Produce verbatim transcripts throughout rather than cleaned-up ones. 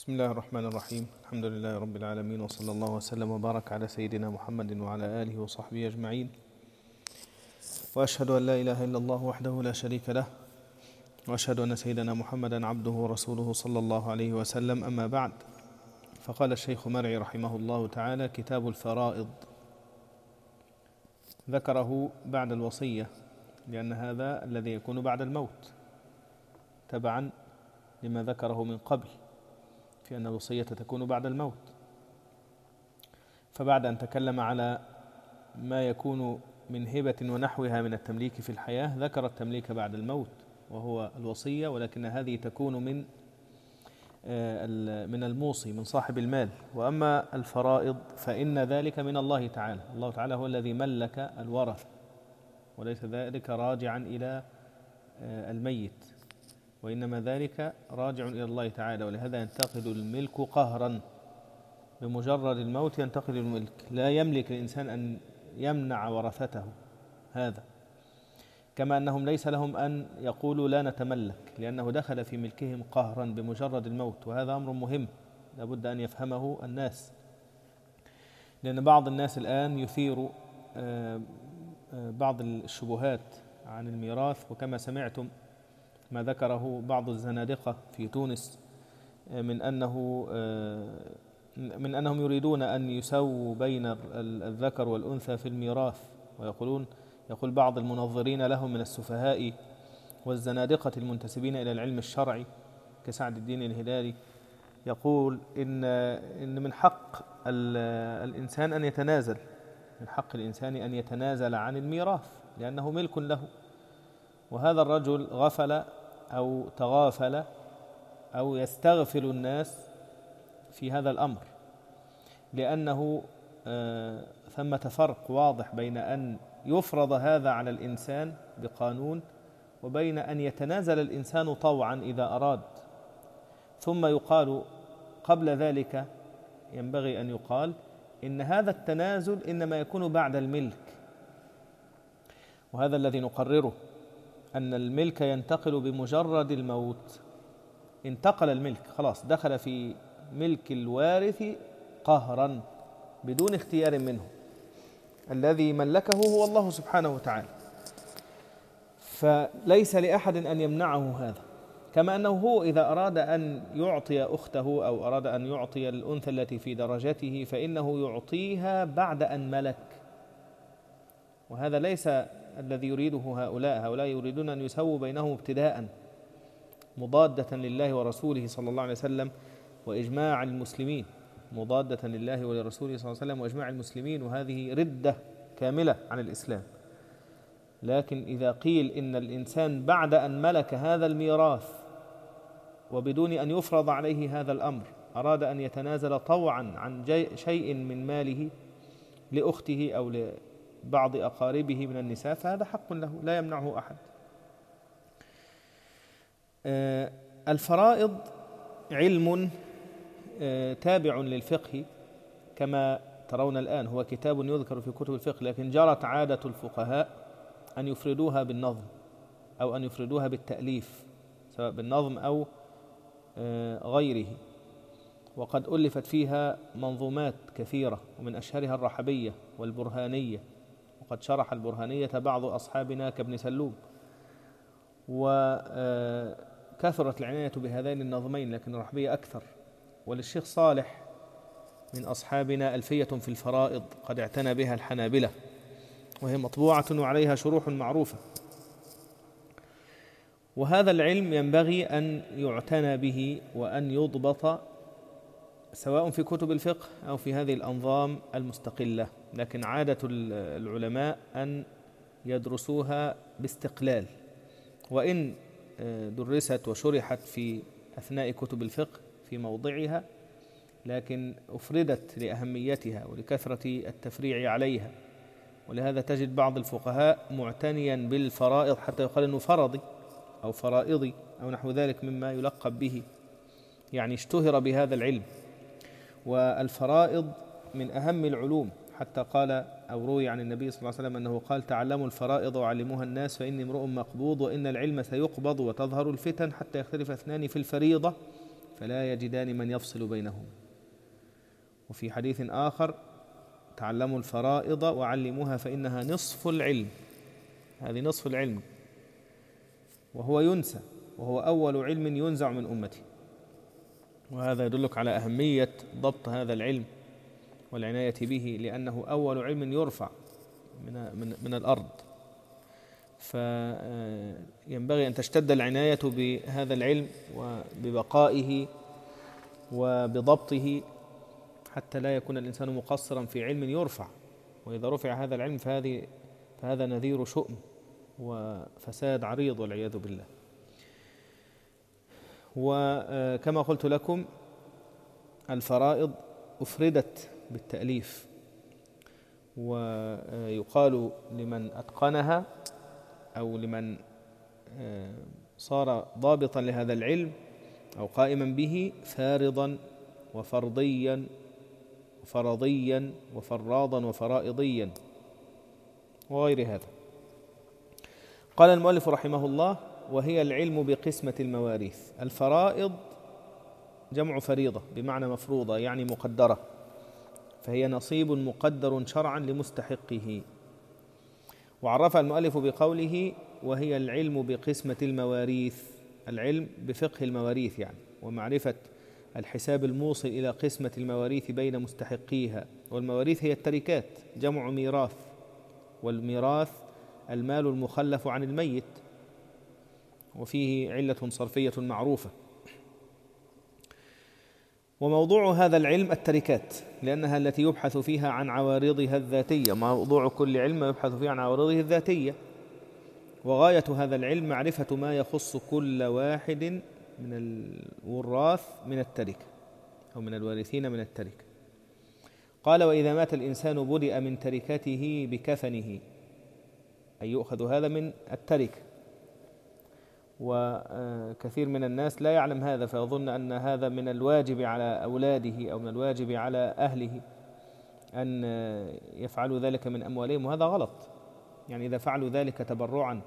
بسم الله الرحمن الرحيم. الحمد لله رب العالمين، وصلى الله وسلم وبارك على سيدنا محمد وعلى آله وصحبه أجمعين. وأشهد أن لا إله إلا الله وحده لا شريك له، وأشهد أن سيدنا محمدا عبده ورسوله صلى الله عليه وسلم. أما بعد، فقال الشيخ مرعي رحمه الله تعالى: كتاب الفرائض، ذكره بعد الوصية لأن هذا الذي يكون بعد الموت تبعا لما ذكره من قبل في أن الوصية تكون بعد الموت. فبعد أن تكلم على ما يكون من هبة ونحوها من التمليك في الحياة، ذكر التمليك بعد الموت وهو الوصية، ولكن هذه تكون من من الموصي، من صاحب المال. وأما الفرائض فإن ذلك من الله تعالى. الله تعالى هو الذي ملك الورثة، وليس ذلك راجعا إلى الميت، وإنما ذلك راجع إلى الله تعالى. ولهذا ينتقل الملك قهرا، بمجرد الموت ينتقل الملك. لا يملك الإنسان أن يمنع ورثته هذا، كما أنهم ليس لهم أن يقولوا لا نتملك، لأنه دخل في ملكهم قهرا بمجرد الموت. وهذا أمر مهم لابد أن يفهمه الناس، لأن بعض الناس الآن يثير بعض الشبهات عن الميراث. وكما سمعتم ما ذكره بعض الزنادقة في تونس من أنه من أنهم يريدون أن يسووا بين الذكر والأنثى في الميراث، ويقولون يقول بعض المنظرين لهم من السفهاء والزنادقة المنتسبين إلى العلم الشرعي كسعد الدين الهلالي، يقول إن إن من حق الإنسان أن يتنازل، من حق الإنسان أن يتنازل عن الميراث لأنه ملك له. وهذا الرجل غفل أو تغافل أو يستغفل الناس في هذا الأمر، لأنه آه ثمة فرق واضح بين أن يفرض هذا على الإنسان بقانون، وبين أن يتنازل الإنسان طوعا إذا أراد. ثم يقال قبل ذلك، ينبغي أن يقال إن هذا التنازل إنما يكون بعد الملك، وهذا الذي نقرره، أن الملك ينتقل بمجرد الموت. انتقل الملك، خلاص دخل في ملك الوارث قهرا بدون اختيار منه. الذي ملكه هو الله سبحانه وتعالى، فليس لأحد أن يمنعه هذا. كما أنه هو إذا أراد أن يعطي أخته أو أراد أن يعطي الأنثى التي في درجته فإنه يعطيها بعد أن ملك، وهذا ليس الذي يريده هؤلاء. هؤلاء يريدون أن يسووا بينهم ابتداء، مضادة لله ورسوله صلى الله عليه وسلم وإجماع المسلمين، مضادة لله ولرسوله صلى الله عليه وسلم وإجماع المسلمين، وهذه ردة كاملة عن الإسلام. لكن إذا قيل إن الإنسان بعد أن ملك هذا الميراث وبدون أن يفرض عليه هذا الأمر أراد أن يتنازل طوعا عن شيء من ماله لأخته أو لبعض أقاربه من النساء، فهذا حق له لا يمنعه أحد. آه الفرائض علم آه تابع للفقه كما ترون الآن، هو كتاب يذكر في كتب الفقه، لكن جرت عادة الفقهاء أن يفردوها بالنظم أو أن يفردوها بالتأليف، سواء بالنظم أو آه غيره. وقد ألفت فيها منظومات كثيرة، ومن أشهرها الرحبية والبرهانية، وقد شرح البرهانية بعض أصحابنا كابن سلوم. وكثرت العناية بهذين النظمين، لكن الرحبية أكثر. وللشيخ صالح من أصحابنا ألفية في الفرائض قد اعتنى بها الحنابلة، وهي مطبوعة وعليها شروح معروفة. وهذا العلم ينبغي أن يعتنى به وأن يضبط، سواء في كتب الفقه أو في هذه الأنظام المستقلة. لكن عادة العلماء أن يدرسوها باستقلال، وإن درست وشرحت في أثناء كتب الفقه في موضعها، لكن أفردت لأهميتها ولكثرة التفريع عليها. ولهذا تجد بعض الفقهاء معتنيا بالفرائض حتى يقال أنه فرضي أو فرائضي أو نحو ذلك مما يلقب به، يعني اشتهر بهذا العلم. والفرائض من أهم العلوم، حتى قال أو روي عن النبي صلى الله عليه وسلم أنه قال: تعلموا الفرائض وعلموها الناس فإني امرؤ مقبوض، وإن العلم سيقبض وتظهر الفتن حتى يختلف اثنان في الفريضة فلا يجدان من يفصل بينهم. وفي حديث آخر: تعلموا الفرائض وعلموها فإنها نصف العلم. هذه نصف العلم، وهو ينسى، وهو أول علم ينزع من أمتي. وهذا يدلك على أهمية ضبط هذا العلم والعناية به، لأنه أول علم يرفع من, من, من الأرض. فينبغي أن تشتد العناية بهذا العلم وببقائه وبضبطه، حتى لا يكون الإنسان مقصرا في علم يرفع. وإذا رفع هذا العلم فهذه فهذا نذير شؤم وفساد عريض والعياذ بالله. وكما قلت لكم، الفرائض أفردت بالتأليف، ويقال لمن أتقنها أو لمن صار ضابطا لهذا العلم أو قائما به: فارضا وفرضيا وفرضيا وفراضا وفرائضيا وغير هذا. قال المؤلف رحمه الله: وهي العلم بقسمة المواريث. الفرائض جمع فريضة بمعنى مفروضة، يعني مقدرة، فهي نصيب مقدر شرعا لمستحقه. وعرف المؤلف بقوله: وهي العلم بقسمة المواريث، العلم بفقه المواريث يعني، ومعرفة الحساب الموصل إلى قسمة المواريث بين مستحقيها. والمواريث هي التركات، جمع ميراث، والميراث المال المخلف عن الميت، وفيه علة صرفية معروفة. وموضوع هذا العلم التركات، لأنها التي يبحث فيها عن عوارضها الذاتية. موضوع كل علم يبحث فيه عن عوارضه الذاتية، وغاية هذا العلم معرفة ما يخص كل واحد من الوراث من التركة أو من الوارثين من التركة. قال: وإذا مات الإنسان بدأ من تركته بكفنه، أي يؤخذ هذا من التركة. وكثير من الناس لا يعلم هذا، فيظن أن هذا من الواجب على أولاده أو من الواجب على أهله أن يفعلوا ذلك من أموالهم، وهذا غلط. يعني إذا فعلوا ذلك تبرعا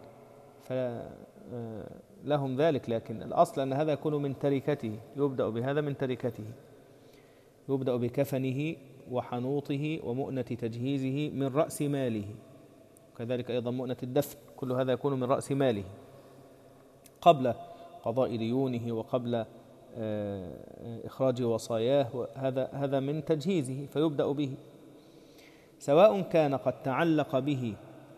فلهم ذلك، لكن الأصل أن هذا يكون من تركته، يبدأ بهذا من تركته، يبدأ بكفنه وحنوطه ومؤنة تجهيزه من رأس ماله، وكذلك أيضا مؤنة الدفن، كل هذا يكون من رأس ماله قبل قضاء ديونه وقبل إخراج وصاياه. هذا هذا من تجهيزه، فيبدأ به، سواء كان قد تعلق به،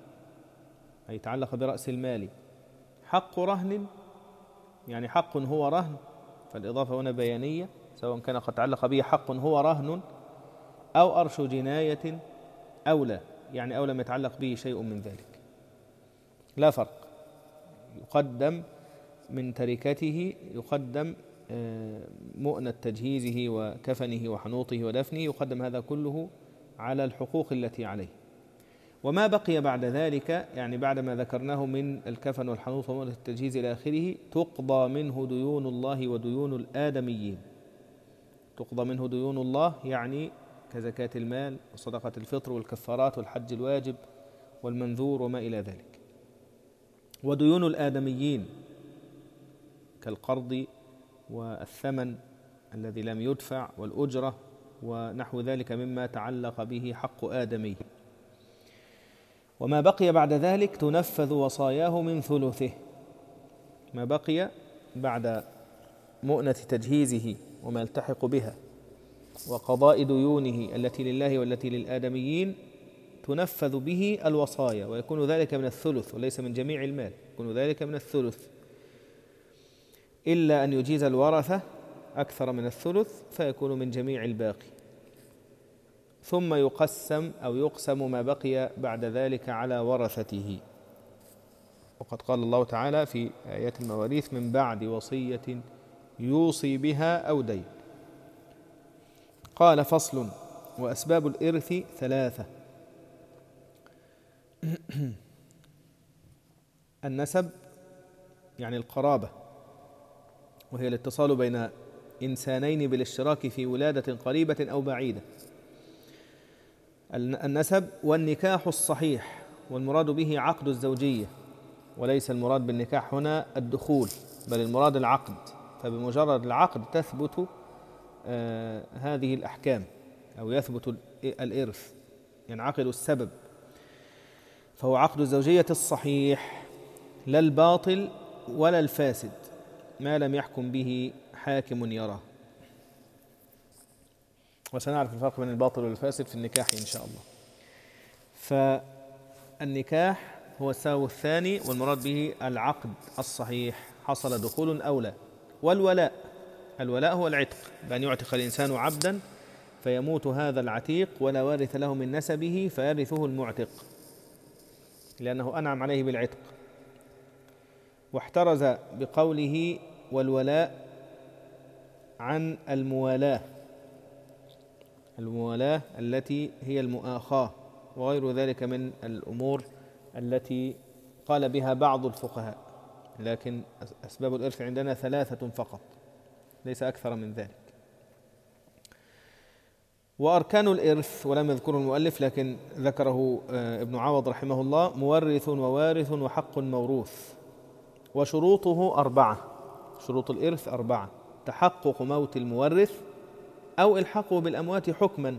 أي تعلق برأس المال، حق رهن، يعني حق هو رهن، فالإضافة هنا بيانية، سواء كان قد تعلق به حق هو رهن أو أرش جناية أو لا، يعني أو لم يتعلق به شيء من ذلك، لا فرق. يقدم من تركته، يقدم مؤنة تجهيزه وكفنه وحنوطه ودفنه، يقدم هذا كله على الحقوق التي عليه. وما بقي بعد ذلك، يعني بعد ما ذكرناه من الكفن والحنوط ومؤنة التجهيز إلى آخره، تقضى منه ديون الله وديون الآدميين. تقضى منه ديون الله يعني كزكاة المال وصدقة الفطر والكفارات والحج الواجب والمنذور وما إلى ذلك. وديون الآدميين كالقرض والثمن الذي لم يدفع والأجرة ونحو ذلك مما تعلق به حق آدمي. وما بقي بعد ذلك تنفذ وصاياه من ثلثه. ما بقي بعد مؤنة تجهيزه وما يلتحق بها وقضاء ديونه التي لله والتي للآدميين تنفذ به الوصايا، ويكون ذلك من الثلث وليس من جميع المال، يكون ذلك من الثلث، إلا أن يجيز الورثة أكثر من الثلث فيكون من جميع الباقي. ثم يقسم أو يقسم ما بقي بعد ذلك على ورثته. وقد قال الله تعالى في آيات المواريث: من بعد وصية يوصي بها أو دين. قال: فصل: وأسباب الإرث ثلاثة. النسب يعني القرابة، وهي الاتصال بين إنسانين بالاشتراك في ولادة قريبة أو بعيدة. النسب. والنكاح الصحيح، والمراد به عقد الزوجية، وليس المراد بالنكاح هنا الدخول، بل المراد العقد، فبمجرد العقد تثبت آه هذه الأحكام أو يثبت الإرث، ينعقد السبب. فهو عقد الزوجية الصحيح لا الباطل ولا الفاسد ما لم يحكم به حاكم يراه. وسنعرف الفرق بين الباطل والفاسد في النكاح إن شاء الله. فالنكاح هو السبب الثاني، والمراد به العقد الصحيح حصل دخول أو لا. والولاء، الولاء هو العتق، بأن يعتق الإنسان عبدا فيموت هذا العتيق ولا وارث له من نسبه فيرثه المعتق لأنه أنعم عليه بالعتق. واحترز بقوله والولاء عن الموالاة، الموالاة التي هي المؤاخاة وغير ذلك من الأمور التي قال بها بعض الفقهاء، لكن أسباب الإرث عندنا ثلاثة فقط ليس أكثر من ذلك. وأركان الإرث ولم يذكره المؤلف لكن ذكره ابن عوض رحمه الله: مورث ووارث وحق موروث. وشروطه أربعة، شروط الإرث أربعة: تحقق موت المورث أو إلحاقه بالأموات حكما،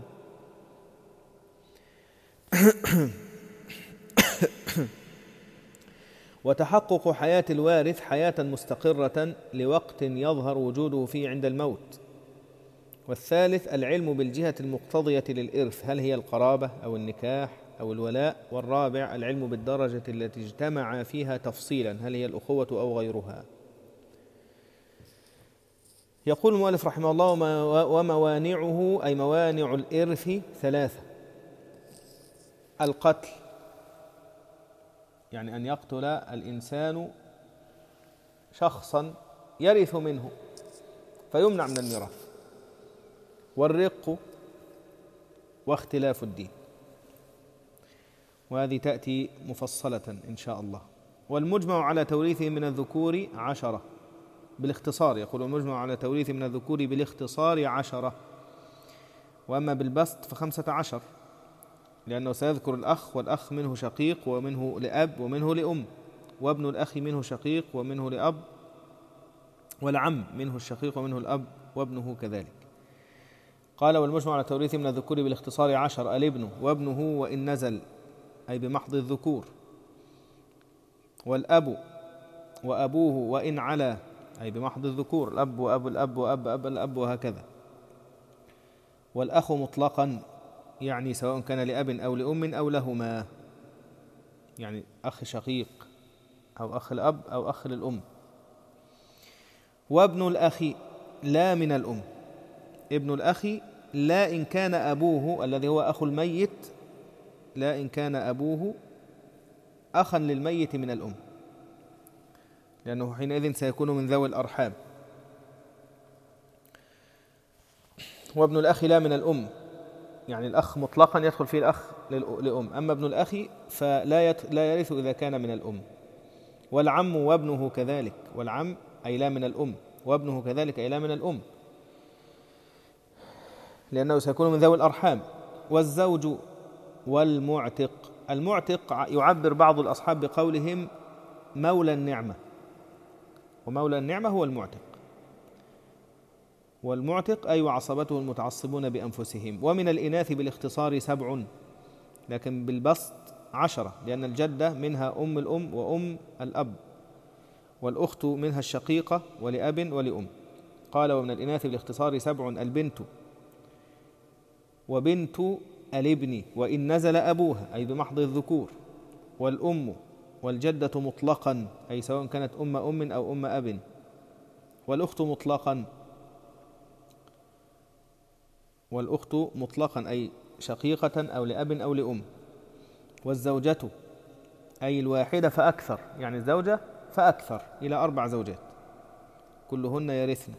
وتحقق حياة الوارث حياة مستقرة لوقت يظهر وجوده فيه عند الموت. والثالث العلم بالجهة المقتضية للإرث، هل هي القرابة أو النكاح أو الولاء. والرابع العلم بالدرجة التي اجتمع فيها تفصيلا، هل هي الأخوة أو غيرها. يقول المؤلف رحمه الله: وموانعه أي موانع الإرث ثلاثة: القتل، يعني أن يقتل الإنسان شخصا يرث منه فيمنع من الميراث. والرق، واختلاف الدين، وهذه تأتي مفصلة إن شاء الله. والمجمع على توريثه من الذكور عشرة بالاختصار، يقول المجمع على توريثه من الذكور بالاختصار عشرة، وأما بالبسط فخمسة عشر، لأنه سيذكر الأخ، والأخ منه شقيق ومنه لأب ومنه لأم، وابن الأخ منه شقيق ومنه لأب، والعم منه الشقيق ومنه الأب وابنه كذلك. قال: والمجمع على توريثه من الذكور بالاختصار عشر: الابن وابنه وإن نزل، أي بمحض الذكور، والأب وأبوه وإن علا، أي بمحض الذكور، الأب وأب الأب وأب أب الأب وهكذا. والأخ مطلقا، يعني سواء كان لأب أو لأم أو لهما، يعني أخ شقيق أو أخ الأب أو أخ للأم. وابن الأخ لا من الأم، ابن الأخ لا إن كان أبوه الذي هو أخو الميت، لا إن كان أبوه أخا للميت من الأم، لأنه حينئذ سيكون من ذوي الأرحام. وابن الأخ لا من الأم، يعني الأخ مطلقا يدخل فيه الأخ لأم، أما ابن الأخ فلا لا يرث إذا كان من الأم. والعم وابنه كذلك، والعم أي لا من الأم، وابنه كذلك أي لا من الأم، لأنه سيكون من ذوي الأرحام. والزوج والمعتق، المعتق يعبر بعض الأصحاب بقولهم مولى النعمة، ومولى النعمة هو المعتق، والمعتق أي وعصبته المتعصبون بأنفسهم. ومن الإناث بالاختصار سبع، لكن بالبسط عشرة، لأن الجدة منها أم الأم وأم الأب، والأخت منها الشقيقة ولأب ولأم. قال: ومن الإناث بالاختصار سبع: البنت وبنت الابن وإن نزل أبوها، أي بمحض الذكور، والأم والجدة مطلقا، أي سواء كانت أم أم أو أم أب، والأخت مطلقا، والأخت مطلقا أي شقيقة أو لأب أو لأم. والزوجة أي الواحدة فأكثر، يعني الزوجة فأكثر إلى أربع زوجات كلهن يرثن.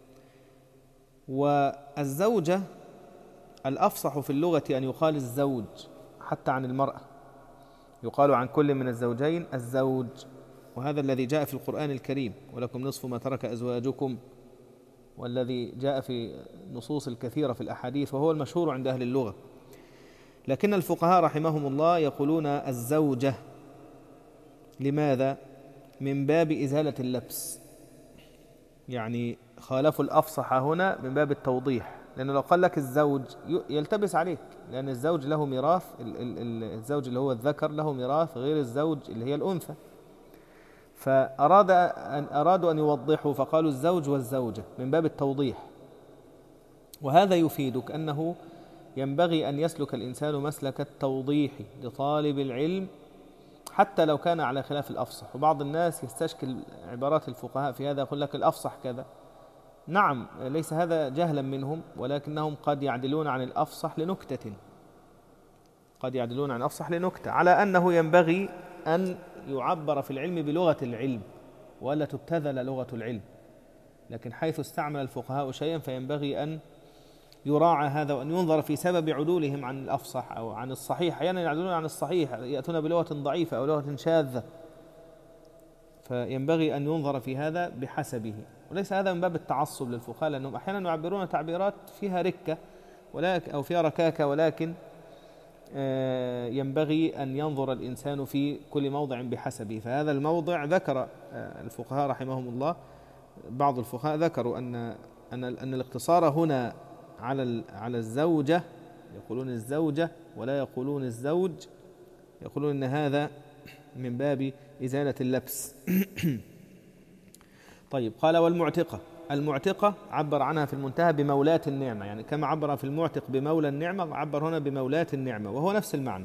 والزوجة الأفصح في اللغة أن يقال الزوج، حتى عن المرأة يقال عن كل من الزوجين الزوج، وهذا الذي جاء في القرآن الكريم: ولكم نصف ما ترك أزواجكم، والذي جاء في نصوص الكثيرة في الأحاديث، وهو المشهور عند أهل اللغة. لكن الفقهاء رحمهم الله يقولون الزوجة، لماذا؟ من باب إزالة اللبس، يعني خالفوا الأفصح هنا من باب التوضيح، لأنه لو قال لك الزوج يلتبس عليك، لأن الزوج له ميراث، الزوج اللي هو الذكر له ميراث غير الزوج اللي هي الأنثى، فأراد أن أرادوا أن يوضحوا فقالوا الزوج والزوجة من باب التوضيح. وهذا يفيدك أنه ينبغي أن يسلك الإنسان مسلك التوضيح لطالب العلم حتى لو كان على خلاف الأفصح. وبعض الناس يستشكل عبارات الفقهاء في هذا، يقول لك الأفصح كذا. نعم، ليس هذا جهلا منهم، ولكنهم قد يعدلون عن الأفصح لنكتة، قد يعدلون عن الأفصح لنكتة، على أنه ينبغي أن يعبر في العلم بلغة العلم ولا تبتذل لغة العلم. لكن حيث استعمل الفقهاء شيئا فينبغي أن يراعى هذا، وأن ينظر في سبب عدولهم عن الأفصح أو عن الصحيح. أحيانا يعني يعدلون عن الصحيح، يأتون بلغة ضعيفة أو لغة شاذة، فينبغي أن ينظر في هذا بحسبه. وليس هذا من باب التعصب للفقهاء، لأنهم أحيانا يعبرون تعبيرات فيها ركة ولكن أو فيها ركاكة، ولكن ينبغي أن ينظر الإنسان في كل موضع بحسبه. فهذا الموضع ذكر الفقهاء رحمهم الله، بعض الفقهاء ذكروا أن أن أن الاقتصار هنا على على الزوجة، يقولون الزوجة ولا يقولون الزوج، يقولون أن هذا من باب إزالة اللبس. طيب، قال والمعتقة. المعتقة عبر عنها في المنتهى بمولاة النعمة، يعني كما عبر في المعتق بمولى النعمة عبر هنا بمولاة النعمة، وهو نفس المعنى.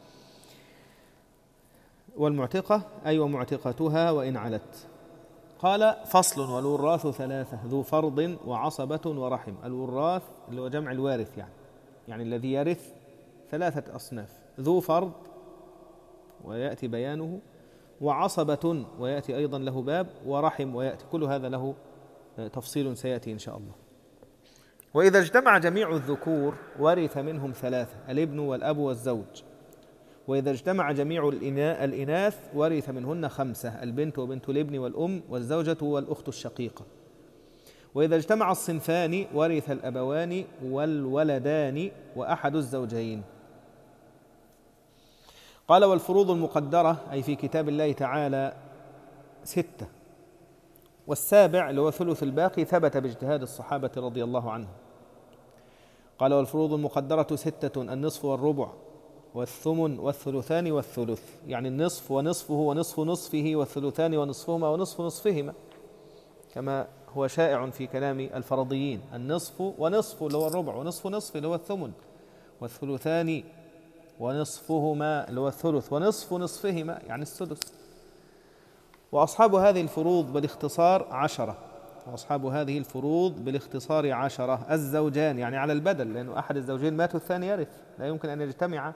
والمعتقة أي ومعتقتها وإن علت. قال فصل والوراث ثلاثة ذو فرض وعصبة ورحم. الوراث اللي هو جمع الوارث، يعني يعني الذي يرث ثلاثة أصناف: ذو فرض ويأتي بيانه، وعصبة ويأتي أيضا له باب، ورحم ويأتي، كل هذا له تفصيل سيأتي إن شاء الله. وإذا اجتمع جميع الذكور ورث منهم ثلاثة: الابن والأب والزوج. وإذا اجتمع جميع الإناث ورث منهن خمسة: البنت وبنت الابن والأم والزوجة والأخت الشقيقة. وإذا اجتمع الصنفان ورث الأبوان والولدان وأحد الزوجين. قال والفروض المقدرة أي في كتاب الله تعالى ستة، والسابع اللي هو ثلث الباقي ثبت باجتهاد الصحابة رضي الله عنهم. قال والفروض المقدرة ستة: النصف والربع والثمن والثلثان والثلث، يعني النصف ونصفه ونصف نصفه والثلثان ونصفهما ونصف نصفهما، كما هو شائع في كلام الفرضيين. النصف ونصف اللي هو الربع، ونصف نصف اللي هو الثمن، والثلثان ونصفهما اللي هو الثلث، ونصف نصفهما يعني السدس. وأصحاب هذه الفروض بالاختصار عشرة، وأصحاب هذه الفروض بالاختصار عشرة: الزوجان يعني على البدل، لأنه أحد الزوجين مات والثاني يرث، لا يمكن أن يجتمع.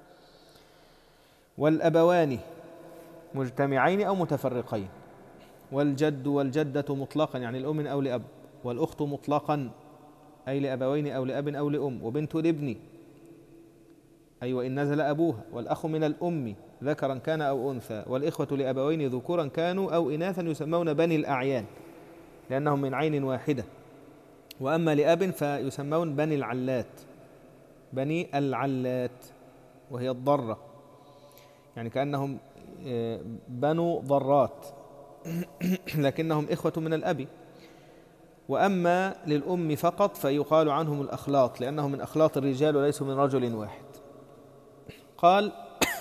والأبوان مجتمعين أو متفرقين. والجد والجدة مطلقا يعني الأم أو لأب. والأخت مطلقا أي لأبوين أو لأب أو لأم. وبنت الابن أي وإن نزل أبوها. والأخ من الأم ذكرا كان أو أنثى. والإخوة لأبوين ذكورا كانوا أو إناثا يسمون بني الأعيان لأنهم من عين واحدة. وأما لأب فيسمون بني العلات، بني العلات وهي الضرة، يعني كأنهم بنو ضرات لكنهم إخوة من الأب. وأما للأم فقط فيقال عنهم الأخلاط لأنهم من أخلاط الرجال وليسوا من رجل واحد. قال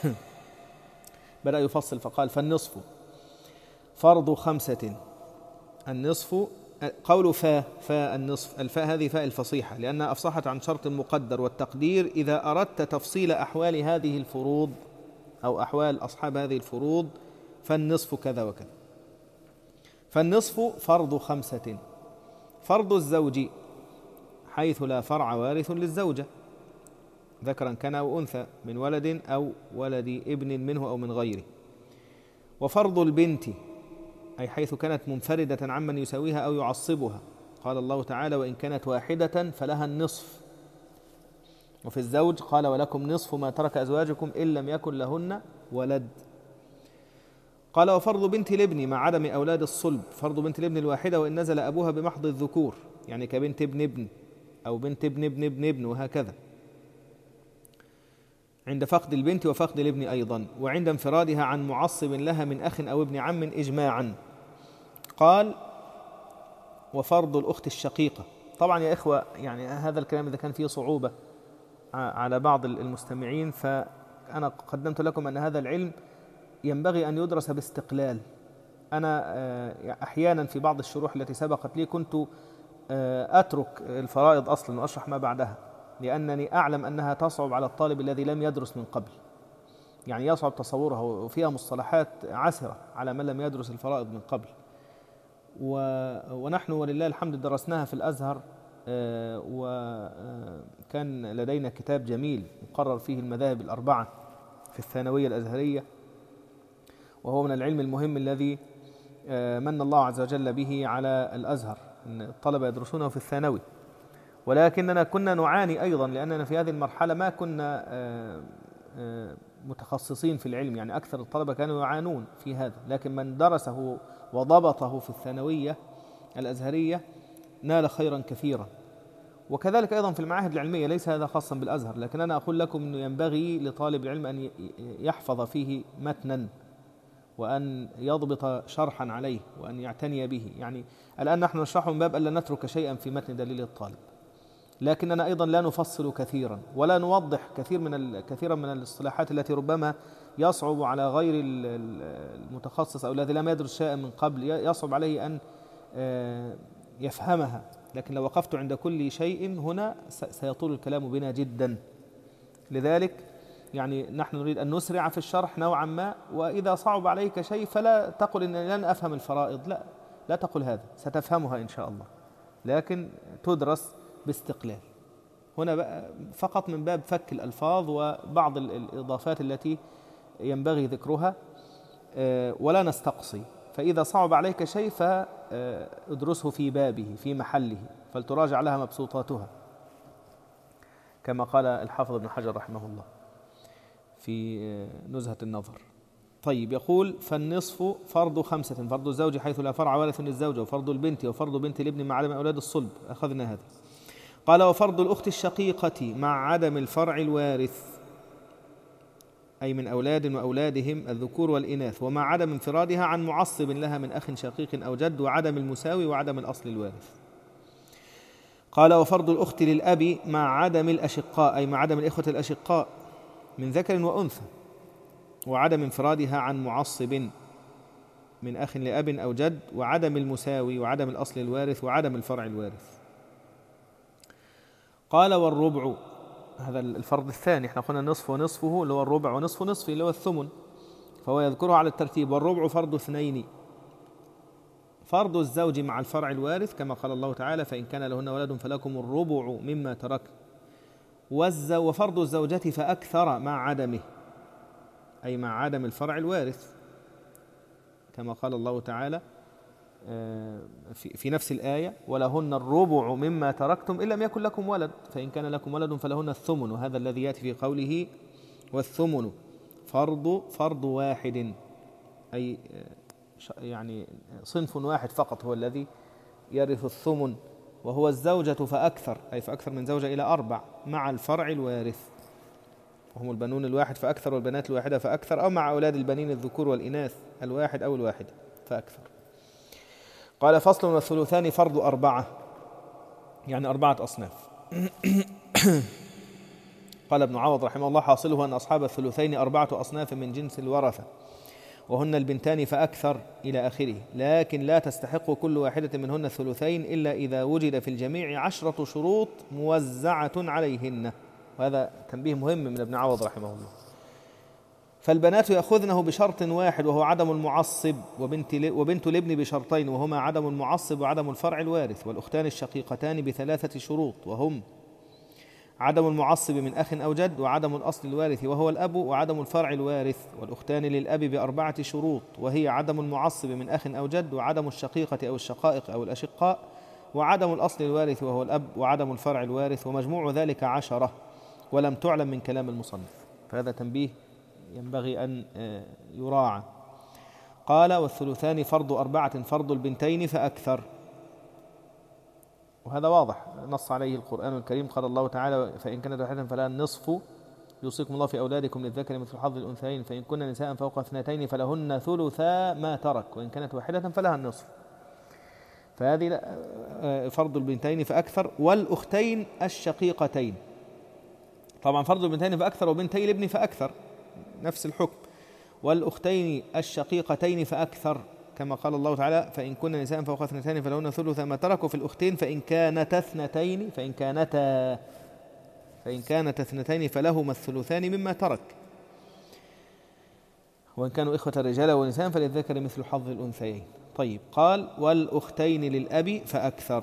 بدأ يفصل فقال فالنصف فرض خمسة. النصف قول فاء فاء النصف، الفاء هذه فاء الفصيحة لأنها أفصحت عن شرط مقدر. والتقدير إذا أردت تفصيل أحوال هذه الفروض أو أحوال أصحاب هذه الفروض فالنصف كذا وكذا. فالنصف فرض خمسة: فرض الزوج حيث لا فرع وارث للزوجة ذكرا كان أو أنثى من ولد أو ولد ابن منه أو من غيره. وفرض البنت أي حيث كانت منفردة عمن يساويها أو يعصبها، قال الله تعالى وإن كانت واحدة فلها النصف. وفي الزوج قال ولكم نصف ما ترك أزواجكم إن لم يكن لهن ولد. قال وفرض بنت الابن مع عدم أولاد الصلب: فرض بنت الابن الواحدة وإن نزل أبوها بمحض الذكور، يعني كبنت ابن ابن أو بنت ابن ابن ابن ابن وهكذا، عند فقد البنت وفقد الابن أيضا، وعند انفرادها عن معصب لها من أخ أو ابن عم إجماعا. قال وفرض الأخت الشقيقة. طبعا يا إخوة يعني هذا الكلام إذا كان فيه صعوبة على بعض المستمعين، فأنا قدمت لكم أن هذا العلم ينبغي أن يدرس باستقلال. أنا أحيانا في بعض الشروح التي سبقت لي كنت أترك الفرائض أصلا وأشرح ما بعدها، لأنني أعلم أنها تصعب على الطالب الذي لم يدرس من قبل، يعني يصعب تصورها وفيها مصطلحات عسرة على من لم يدرس الفرائض من قبل. ونحن ولله الحمد درسناها في الأزهر، وكان لدينا كتاب جميل مقرر فيه المذاهب الأربعة في الثانوية الأزهرية، وهو من العلم المهم الذي من الله عز وجل به على الأزهر أن الطلبة يدرسونه في الثانوي. ولكننا كنا نعاني أيضا لأننا في هذه المرحلة ما كنا متخصصين في العلم، يعني أكثر الطلبة كانوا يعانون في هذا، لكن من درسه وضبطه في الثانوية الأزهرية نال خيرا كثيرا. وكذلك أيضا في المعاهد العلمية، ليس هذا خاصا بالأزهر، لكن أنا أقول لكم أنه ينبغي لطالب العلم أن يحفظ فيه متنا وأن يضبط شرحا عليه وأن يعتني به. يعني الآن نحن نشرح من باب ألا نترك شيئا في متن دليل الطالب، لكننا أيضا لا نفصل كثيرا ولا نوضح كثير من كثيرا من الاصطلاحات التي ربما يصعب على غير المتخصص أو الذي لم يدرس شيئا من قبل، يصعب عليه أن يفهمها. لكن لو وقفت عند كل شيء هنا سيطول الكلام بنا جدا. لذلك يعني نحن نريد أن نسرع في الشرح نوعا ما، وإذا صعب عليك شيء فلا تقل إن لن أفهم الفرائض، لا لا تقل هذا، ستفهمها إن شاء الله، لكن تدرس باستقلال. هنا بقى فقط من باب فك الألفاظ وبعض الإضافات التي ينبغي ذكرها، ولا نستقصي. فإذا صعب عليك شيء فادرسه في بابه في محله، فلتراجع لها مبسوطاتها كما قال الحافظ ابن حجر رحمه الله في نزهة النظر. طيب، يقول فالنصف فرض خمسة: فرض الزوج حيث لا فرع وارث للزوجة، وفرض البنت، وفرض بنت الابن مع عدم أولاد الصلب. أخذنا هذا. قال وفرض الأخت الشقيقة مع عدم الفرع الوارث، أي من أولاد وأولادهم الذكور والإناث، ومع عدم انفرادها عن معصب لها من أخ شقيق أو جد، وعدم المساوي وعدم الأصل الوارث. قال وفرض الأخت للأب مع عدم الأشقاء، أي مع عدم الإخوة الأشقاء من ذكر وأنثى، وعدم انفرادها عن معصب من أخ لأب أو جد، وعدم المساوي وعدم الأصل الوارث وعدم الفرع الوارث. قال والربع، هذا الفرض الثاني، احنا قلنا نصف ونصفه اللي هو الربع، ونصف نصفه اللي هو الثمن، فهو يذكره على الترتيب. والربع فرض اثنين: فرض الزوج مع الفرع الوارث كما قال الله تعالى فإن كان لهن ولد فلكم الربع مما ترك، وفرض الزوجة فأكثر مع عدمه، أي مع عدم الفرع الوارث كما قال الله تعالى في نفس الآية ولهن الربع مما تركتم إن لم يكن لكم ولد فإن كان لكم ولد فلهن الثمن، وهذا الذي يأتي في قوله والثمن فرض فرض واحد، أي يعني صنف واحد فقط هو الذي يرث الثمن، وهو الزوجة فأكثر، أي فأكثر من زوجة إلى أربع مع الفرع الوارث، وهم البنون الواحد فأكثر والبنات الواحدة فأكثر، أو مع أولاد البنين الذكور والإناث الواحد أو الواحد فأكثر. قال فصل والثلثان فرض أربعة، يعني أربعة أصناف. قال ابن عوض رحمه الله حاصله أن أصحاب الثلثين أربعة أصناف من جنس الورثة، وهن البنتان فأكثر إلى آخره، لكن لا تستحق كل واحدة منهن الثلثين إلا إذا وجد في الجميع عشرة شروط موزعة عليهن، وهذا تنبيه مهم من ابن عوض رحمه الله. فالبنات يأخذنه بشرط واحد وهو عدم المعصب، وبنت, وبنت الابن بشرطين وهما عدم المعصب وعدم الفرع الوارث، والأختان الشقيقتان بثلاثة شروط وهم عدم المعصب من أخ أو جد، وعدم الأصل الوارث وهو الأب، وعدم الفرع الوارث. والأختان للأب بأربعة شروط وهي عدم المعصب من أخ أو جد، وعدم الشقيقة أو الشقائق أو الأشقاء، وعدم الأصل الوارث وهو الأب، وعدم الفرع الوارث، ومجموع ذلك عشرة ولم تعلم من كلام المصنف، فهذا تنبيه ينبغي أن يراعى. قال والثلثان فرض أربعة فرض البنتين فأكثر، وهذا واضح نص عليه القرآن الكريم. قال الله تعالى فإن كانت واحدة فلها النصف يوصيكم الله في أولادكم للذكر مثل حظ الأنثيين فإن كن نساء فوق اثنتين فلهن ثلثا ما ترك وإن كانت واحدة فلها النصف. فهذه فرض البنتين فأكثر. والأختين الشقيقتين، طبعا فرض البنتين فأكثر وبنتي الابن فأكثر، نفس الحكم. والأختين الشقيقتين فأكثر، كما قال الله تعالى: فإن كن نساء فوق اثنتين فلهن ثلث ما تركوا في الأختين فإن كانتا اثنتين فإن كانتا فإن كانتا اثنتين فلهما الثلثان مما ترك، وإن كانوا إخوة رجالا ونساء فللذكر مثل حظ الأنثيين. طيب، قال: والأختين للأب فأكثر.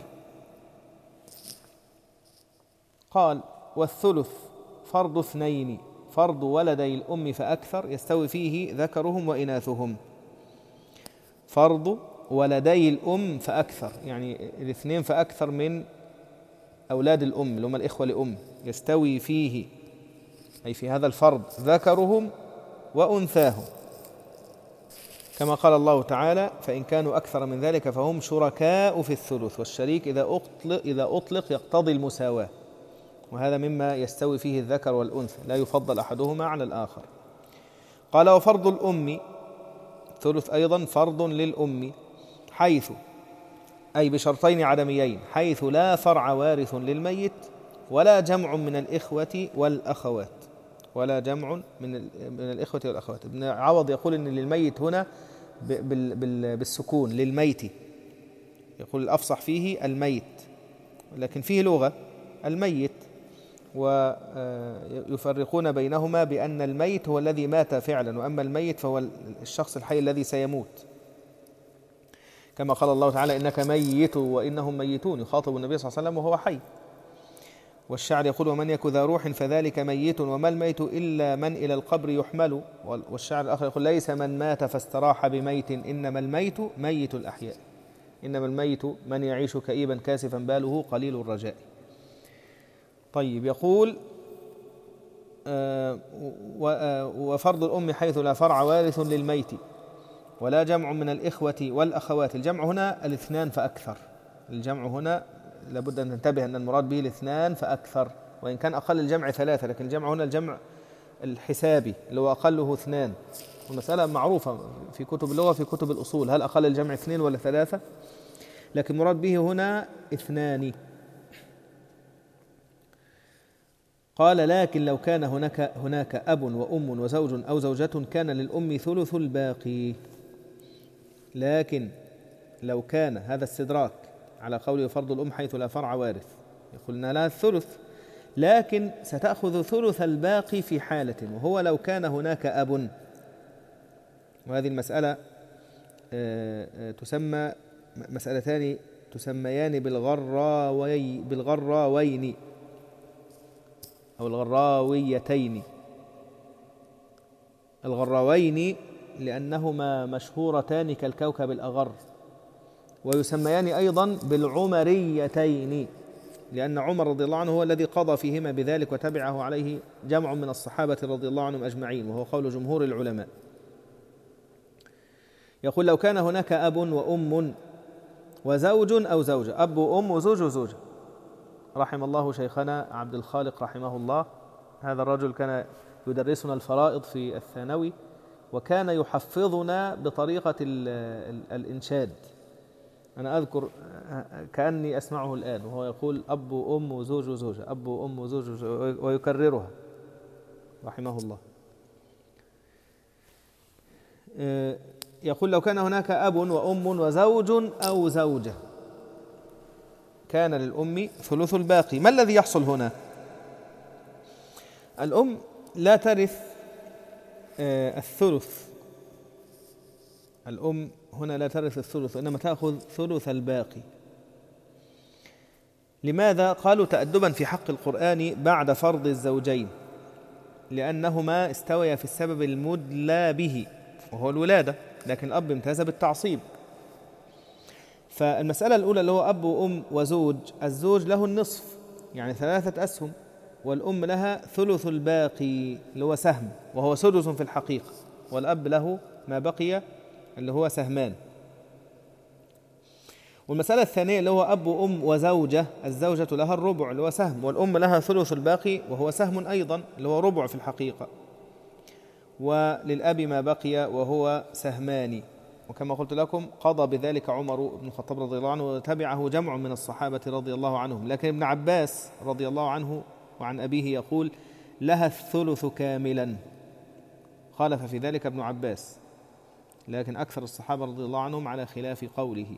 قال: والثلث فرض اثنين فرض ولدي الأم فأكثر يستوي فيه ذكرهم وإناثهم. فرض ولدي الأم فأكثر، يعني الاثنين فأكثر من أولاد الأم اللي هم الإخوة لأم، يستوي فيه أي في هذا الفرض ذكرهم وأنثاهم، كما قال الله تعالى: فإن كانوا أكثر من ذلك فهم شركاء في الثلث، والشريك إذا أطلق, إذا أطلق يقتضي المساواة، وهذا مما يستوي فيه الذكر والأنثى، لا يفضل أحدهما على الآخر. قال: وفرض الأم ثلث أيضا فرض للأم، حيث أي بشرطين عدميين، حيث لا فرع وارث للميت ولا جمع من الإخوة والأخوات، ولا جمع من من الإخوة والأخوات. ابن عوض يقول إن للميت هنا بالسكون، للميت، يقول الأفصح فيه الميت، لكن فيه لغة الميت، ويفرقون بينهما بأن الميت هو الذي مات فعلا، وأما الميت فهو الشخص الحي الذي سيموت، كما قال الله تعالى: إنك ميت وإنهم ميتون، يخاطب النبي صلى الله عليه وسلم وهو حي. والشعر يقول: ومن يك ذا روح فذلك ميت، وما الميت إلا من إلى القبر يحمل. والشعر الآخر يقول: ليس من مات فاستراح بميت، إنما الميت ميت الأحياء، إنما الميت من يعيش كئيبا كاسفا باله قليل الرجاء. طيب، يقول: آه وفرض الأم حيث لا فرع وارث للميت ولا جمع من الإخوة والأخوات. الجمع هنا الاثنان فأكثر، الجمع هنا لابد أن ننتبه أن المراد به الاثنان فأكثر، وإن كان أقل الجمع ثلاثة، لكن الجمع هنا الجمع الحسابي اللي هو أقله اثنان، والمسألة معروفة في كتب اللغة في كتب الأصول، هل أقل الجمع اثنين ولا ثلاثة؟ لكن المراد به هنا اثنان. قال: لكن لو كان هناك هناك أب وأم وزوج أو زوجة كان للأم ثلث الباقي. لكن لو كان هذا استدراك على قوله فرض الأم حيث لا فرع وارث، يقولنا لها الثلث، لكن ستأخذ ثلث الباقي في حالة، وهو لو كان هناك أب. وهذه المسألة تسمى مسألتان تسميان بالغراوي بالغراوين أو الغراويتين. الغراوين لأنهما مشهورتان كالكوكب الأغر، ويسميان أيضا بالعمريتين لأن عمر رضي الله عنه هو الذي قضى فيهما بذلك، وتبعه عليه جمع من الصحابة رضي الله عنهم أجمعين، وهو قول جمهور العلماء. يقول: لو كان هناك أب وأم وزوج أو زوجة، أب وأم وزوج وزوجة. رحم الله شيخنا عبد الخالق رحمه الله، هذا الرجل كان يدرسنا الفرائض في الثانوي، وكان يحفظنا بطريقة الإنشاد. أنا أذكر كأني أسمعه الآن وهو يقول: أب وأم وزوج وزوجة، أب وأم وزوج وزوجة، ويكررها رحمه الله. يقول: لو كان هناك أب وأم وزوج أو زوجة كان للأم ثلث الباقي. ما الذي يحصل هنا؟ الأم لا ترث الثلث، الأم هنا لا ترث الثلث، إنما تأخذ ثلث الباقي. لماذا؟ قالوا: تأدبا في حق القرآن بعد فرض الزوجين، لأنهما استويا في السبب المدلى به وهو الولادة، لكن الأب امتاز بالتعصيب. فالمسألة الأولى اللي هو أب وأم وزوج، الزوج له النصف يعني ثلاثة أسهم، والأم لها ثلث الباقي اللي هو سهم وهو سدس في الحقيقة، والأب له ما بقي اللي هو سهمان. والمسألة الثانية اللي هو أب وأم وزوجة، الزوجة لها الربع اللي هو سهم، والأم لها ثلث الباقي وهو سهم أيضا اللي هو ربع في الحقيقة، وللأب ما بقي وهو سهمان. وكما قلت لكم قضى بذلك عمر بن الخطاب رضي الله عنه وتبعه جمع من الصحابة رضي الله عنهم. لكن ابن عباس رضي الله عنه وعن أبيه يقول لها الثلث كاملا، خالف في ذلك ابن عباس، لكن أكثر الصحابة رضي الله عنهم على خلاف قوله.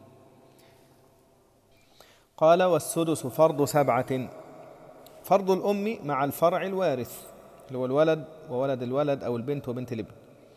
قال والسدس فرض سبعة، فرض الأم مع الفرع الوارث اللي هو الولد وولد الولد أو البنت وبنت الابن،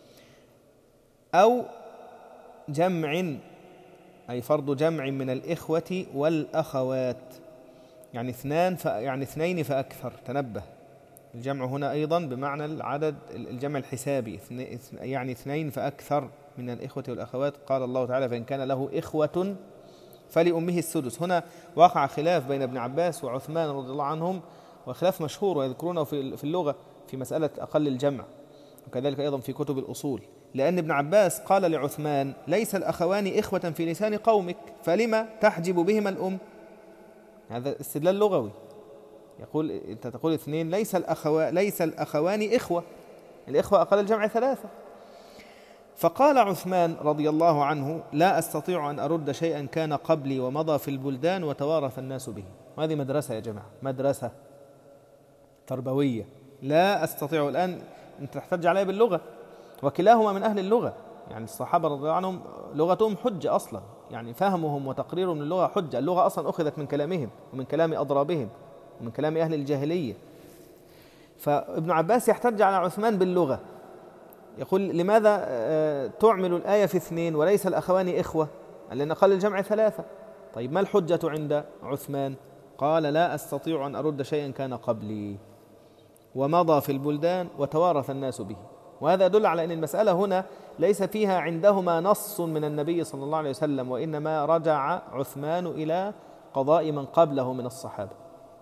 أو جمع أي فرض جمع من الإخوة والأخوات، يعني اثنان ف... يعني اثنين فأكثر. تنبه، الجمع هنا أيضا بمعنى العدد، الجمع الحسابي، يعني اثنين فأكثر من الإخوة والأخوات. قال الله تعالى فإن كان له إخوة فلأمه السدس. هنا وقع خلاف بين ابن عباس وعثمان رضي الله عنهم، وخلاف مشهور ويذكرونه في اللغة في مسألة أقل الجمع، وكذلك أيضا في كتب الأصول، لأن ابن عباس قال لعثمان ليس الأخوان إخوة في لسان قومك فلما تحجب بهما الأم. هذا استدلال لغوي، يقول أنت تقول اثنين، ليس الأخوان ليس الأخوان إخوة، الإخوة أقل الجمع ثلاثة. فقال عثمان رضي الله عنه لا أستطيع أن أرد شيئا كان قبلي ومضى في البلدان وتوارث الناس به. وهذه مدرسة يا جماعة، مدرسة تربوية. لا أستطيع، الآن أنت تحتج علي باللغة، وكلاهما من أهل اللغة، يعني الصحابة رضي الله عنهم لغتهم حجة أصلا، يعني فهمهم وتقريرهم من اللغة حجة. اللغة أصلا أخذت من كلامهم ومن كلام أضرابهم ومن كلام أهل الجاهلية. فابن عباس يحتج على عثمان باللغة، يقول لماذا تعمل الآية في اثنين وليس الأخوان إخوة، لأن قال الجمع ثلاثة. طيب ما الحجة عند عثمان؟ قال لا أستطيع أن أرد شيئا كان قبلي ومضى في البلدان وتوارث الناس به. وهذا يدل على أن المسألة هنا ليس فيها عندهما نص من النبي صلى الله عليه وسلم، وإنما رجع عثمان إلى قضاء من قبله من الصحابة،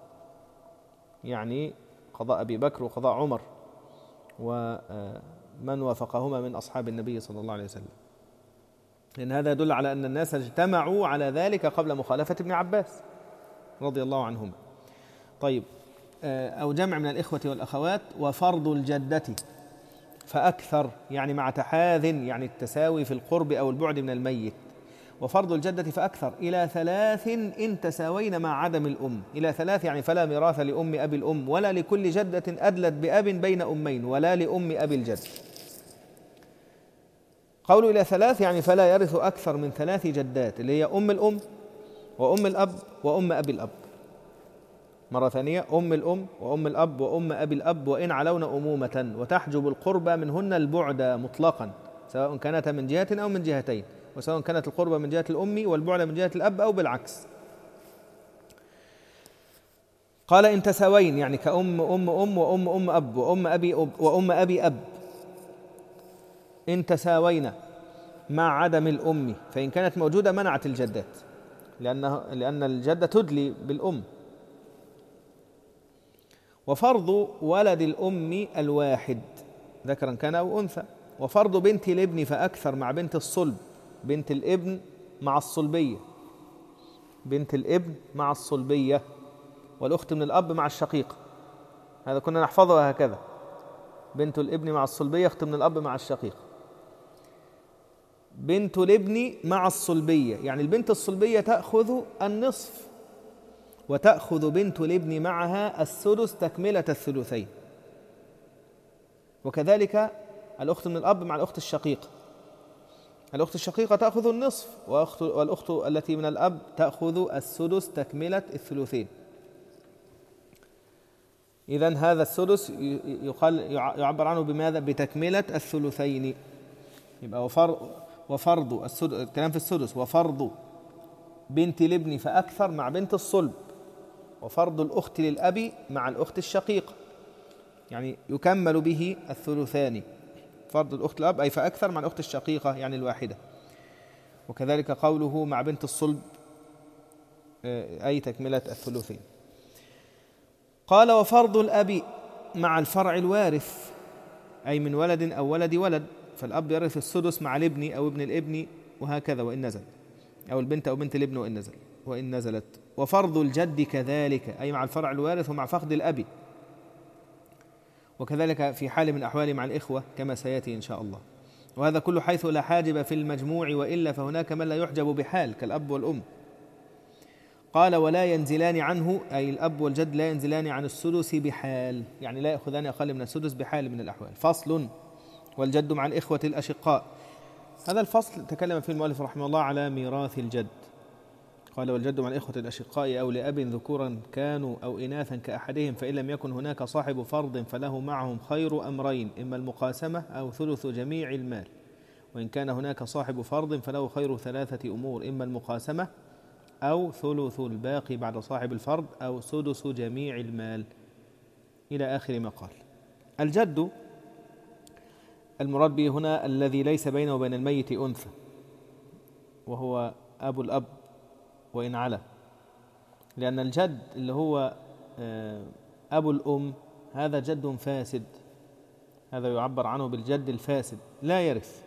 يعني قضاء أبي بكر وقضاء عمر ومن وافقهما من أصحاب النبي صلى الله عليه وسلم، لأن هذا يدل على أن الناس اجتمعوا على ذلك قبل مخالفة ابن عباس رضي الله عنهما. طيب، أو جمع من الإخوة والأخوات. وفرض الجدة فأكثر، يعني مع تحاذ، يعني التساوي في القرب أو البعد من الميت. وفرض الجدة فأكثر إلى ثلاث إن تساوين مع عدم الأم. إلى ثلاث يعني فلا ميراث لأم أبي الأم ولا لكل جدة أدلت بأب بين أمين ولا لأم أبي الجد. قولوا إلى ثلاث يعني فلا يرث أكثر من ثلاث جدات، اللي هي أم الأم وأم الأب وأم أبي الأب. مرة ثانية، أم الأم وأم الأب وأم أبي الأب وإن علون أمومة، وتحجب القربى منهن البعد مطلقا سواء كانت من جهة أو من جهتين، وسواء كانت القربى من جهة الأم والبعد من جهة الأب أو بالعكس. قال إن تساوين يعني كأم أم أم وأم أم أب وأم أبي أب وأم أبي أب. إن تساوين مع عدم الأم، فإن كانت موجودة منعت الجدات، لأنه لأن الجدة تدلي بالأم. وفرض ولد الأم الواحد ذكرا كان أو أنثى. وفرض بنت الابن فأكثر مع بنت الصلب، بنت الابن مع الصلبية، بنت الابن مع الصلبية، والأخت من الأب مع الشقيقة. هذا كنا نحفظها هكذا، بنت الابن مع الصلبية، أخت من الأب مع الشقيقة. بنت الابن مع الصلبية يعني البنت الصلبية تأخذ النصف، وتأخذ بنت الابن معها السدس تكملة الثلثين. وكذلك الأخت من الأب مع الأخت الشقيقة، الأخت الشقيقة تأخذ النصف، والأخت التي من الأب تأخذ السدس تكملة الثلثين. إذن هذا السدس يقال يعبر عنه بماذا؟ بتكملة الثلثين. يبقى وفرض وفرض السدس، الكلام في السدس. وفرض بنت الابن فأكثر مع بنت الصلب. وفرض الأخت للأب مع الأخت الشقيقة، يعني يكمل به الثلثان. فرض الأخت الأب أي فأكثر مع الأخت الشقيقة يعني الواحدة. وكذلك قوله مع بنت الصلب أي تكملة الثلثين. قال وفرض الأب مع الفرع الوارث أي من ولد أو ولد ولد، فالأب يرث السدس مع الابن أو ابن الابن وهكذا وإن نزل، أو البنت أو بنت الابن وإن نزل وإن نزلت. وفرض الجد كذلك أي مع الفرع الوارث ومع فقد الأب، وكذلك في حال من أحوال مع الإخوة كما سيأتي إن شاء الله. وهذا كل حيث لا حاجب في المجموع، وإلا فهناك من لا يحجب بحال كالأب والأم. قال ولا ينزلان عنه، أي الأب والجد لا ينزلان عن السدس بحال، يعني لا يأخذان أقل من السدس بحال من الأحوال. فصل: والجد مع الإخوة الأشقاء. هذا الفصل تكلم فيه المؤلف رحمه الله على ميراث الجد. قال والجد مع الإخوة الأشقاء أو لأب ذكورا كانوا أو إناثا كأحدهم، فإن لم يكن هناك صاحب فرض فله معهم خير أمرين، إما المقاسمة أو ثلث جميع المال، وإن كان هناك صاحب فرض فله خير ثلاثة أمور، إما المقاسمة أو ثلث الباقي بعد صاحب الفرض أو سدس جميع المال، إلى آخر ما قال. الجد المراد به هنا الذي ليس بينه وبين الميت أنثى، وهو أبو الأب وإن علا، لأن الجد اللي هو أبو الأم هذا جد فاسد، هذا يعبر عنه بالجد الفاسد، لا يرث.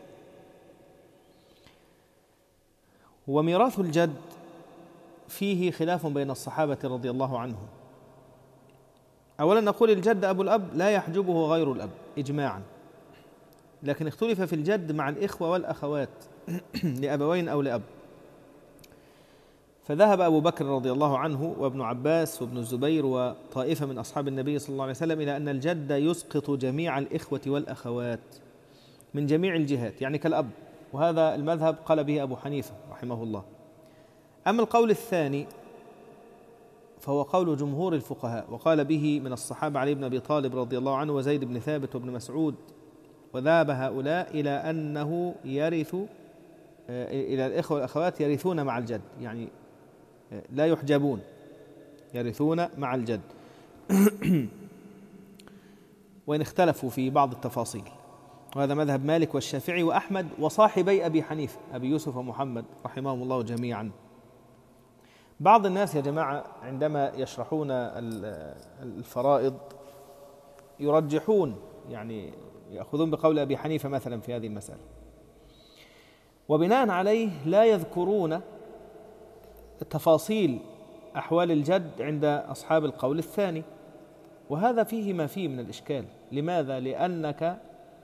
وميراث الجد فيه خلاف بين الصحابة رضي الله عنهم. أولا نقول الجد أبو الأب لا يحجبه غير الأب إجماعا، لكن اختلف في الجد مع الإخوة والأخوات لأبوين أو لأب. فذهب أبو بكر رضي الله عنه وابن عباس وابن الزبير وطائفة من أصحاب النبي صلى الله عليه وسلم إلى أن الجد يسقط جميع الإخوة والأخوات من جميع الجهات، يعني كالأب، وهذا المذهب قال به أبو حنيفة رحمه الله. أما القول الثاني فهو قول جمهور الفقهاء، وقال به من الصحابة علي بن أبي طالب رضي الله عنه وزيد بن ثابت وابن مسعود، وذهب هؤلاء إلى أنه يرث إلى الإخوة والأخوات يرثون مع الجد، يعني لا يحجبون، يرثون مع الجد وإن اختلفوا في بعض التفاصيل. وهذا مذهب مالك والشافعي وأحمد وصاحبي أبي حنيفة أبي يوسف ومحمد رحمهم الله جميعا. بعض الناس يا جماعة عندما يشرحون الفرائض يرجحون، يعني يأخذون بقول أبي حنيفة مثلا في هذه المسألة، وبناء عليه لا يذكرون تفاصيل أحوال الجد عند أصحاب القول الثاني، وهذا فيه ما فيه من الإشكال. لماذا؟ لأنك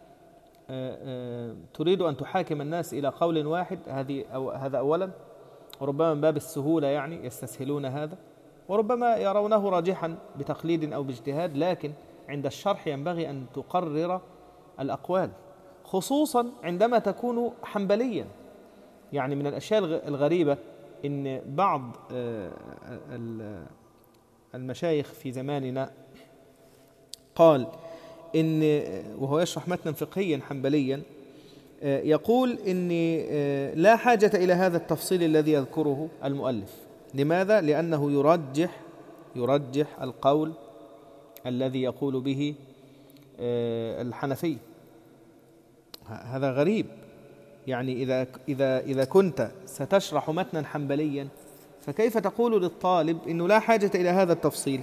تريد أن تحاكم الناس إلى قول واحد، هذه أو هذا أولا، وربما من باب السهولة يعني يستسهلون هذا، وربما يرونه راجحا بتقليد أو باجتهاد، لكن عند الشرح ينبغي أن تقرر الأقوال، خصوصا عندما تكون حنبليا. يعني من الأشياء الغريبة إن بعض المشايخ في زماننا قال إن، وهو يشرح متنا فقهيا حنبليا، يقول إن لا حاجة إلى هذا التفصيل الذي يذكره المؤلف. لماذا؟ لأنه يرجح يرجح القول الذي يقول به الحنفي. هذا غريب، يعني إذا إذا إذا كنت ستشرح متنا حنبليا فكيف تقول للطالب إنه لا حاجة إلى هذا التفصيل؟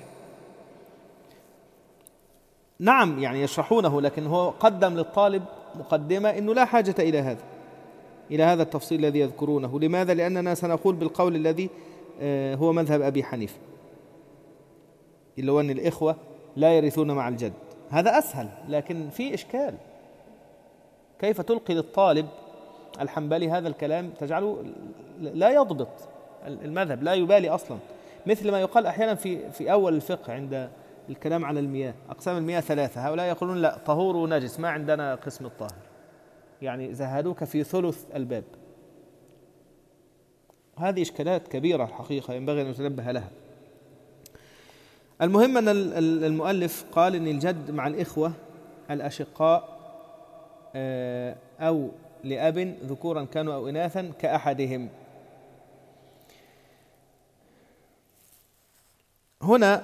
نعم يعني يشرحونه، لكن هو قدم للطالب مقدمة إنه لا حاجة إلى هذا إلى هذا التفصيل الذي يذكرونه. لماذا؟ لأننا سنقول بالقول الذي هو مذهب أبي حنيفة، اللي هو أن الإخوة لا يرثون مع الجد. هذا أسهل، لكن في إشكال. كيف تلقي للطالب الحنبلي هذا الكلام تجعله لا يضبط المذهب، لا يبالي أصلا، مثل ما يقال أحيانا في في أول الفقه عند الكلام على المياه، أقسام المياه ثلاثة، هؤلاء يقولون لا، طهور ونجس، ما عندنا قسم الطاهر، يعني زهدوك في ثلث الباب. هذه إشكالات كبيرة الحقيقة ينبغي أن نتنبه لها. المهم أن المؤلف قال أن الجد مع الإخوة الأشقاء أو لأب ذكورا كانوا أو إناثا كأحدهم. هنا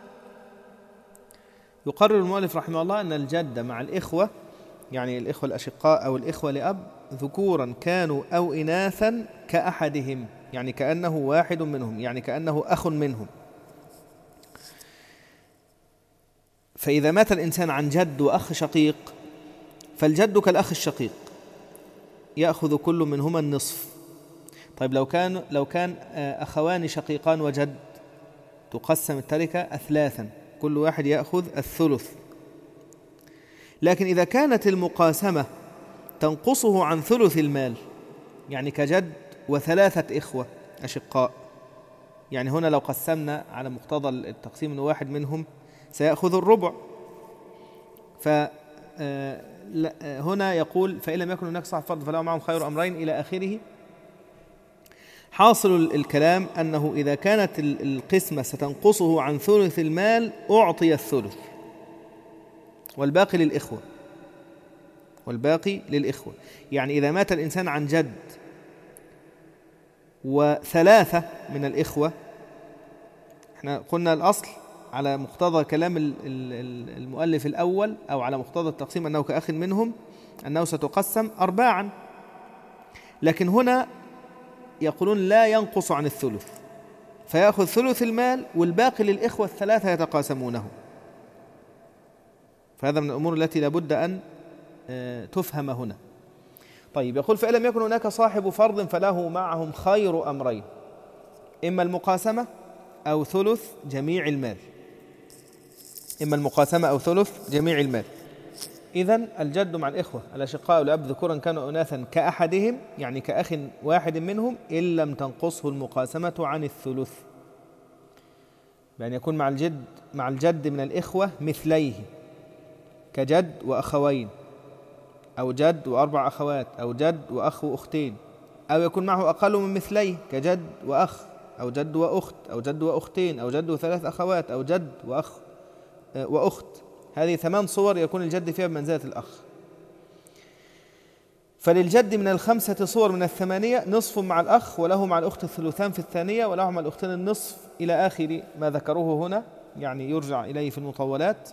يقرر المؤلف رحمه الله أن الجد مع الإخوة، يعني الإخوة الأشقاء أو الإخوة لأب ذكورا كانوا أو إناثا كأحدهم، يعني كأنه واحد منهم، يعني كأنه أخ منهم. فإذا مات الإنسان عن جد وأخ شقيق فالجد كالأخ الشقيق، يأخذ كل منهما النصف. طيب لو كان لو كان أخوان شقيقان وجد تقسم التركة أثلاثا، كل واحد يأخذ الثلث. لكن إذا كانت المقاسمة تنقصه عن ثلث المال، يعني كجد وثلاثة إخوة أشقاء. يعني هنا لو قسمنا على مقتضى التقسيم أن واحد منهم سيأخذ الربع، فهنا يقول فإن لم يكن هناك صاحب فرض فله معهم خير أمرين إلى آخره. حاصل الكلام أنه إذا كانت القسمة ستنقصه عن ثلث المال أعطي الثلث والباقي للإخوة، والباقي للإخوة. يعني إذا مات الإنسان عن جد وثلاثة من الإخوة، احنا قلنا الأصل على مقتضى كلام المؤلف الأول أو على مقتضى التقسيم أنه كأخ منهم أنه ستقسم أرباعا، لكن هنا يقولون لا ينقص عن الثلث، فيأخذ ثلث المال والباقي للإخوة الثلاثة يتقاسمونه. فهذا من الأمور التي لابد أن تفهم هنا. طيب يقول فإن لم يكن هناك صاحب فرض فله معهم خير أمرين، إما المقاسمة أو ثلث جميع المال، إما المقاسمة أو ثلث جميع المال. إذن الجد مع الإخوة الأشقاء الأب ذكورا كانوا أناثا كأحدهم، يعني كأخ واحد منهم، إن لم تنقصه المقاسمة عن الثلث، يعني يكون مع الجد مع الجد من الإخوة مثليه كجد وأخوين، أو جد وأربع أخوات، أو جد وأخ وأختين، أو يكون معه أقل من مثليه كجد وأخ، أو جد وأخت، أو جد وأختين، أو جد وثلاث أخوات، أو جد وأخ وأخت. هذه ثمان صور يكون الجد فيها بمنزلة الأخ. فللجد من الخمسة صور من الثمانية نصف مع الأخ، وله مع الأخت الثلثان في الثانية، وله مع الأختين النصف إلى آخر ما ذكروه هنا، يعني يرجع إليه في المطولات.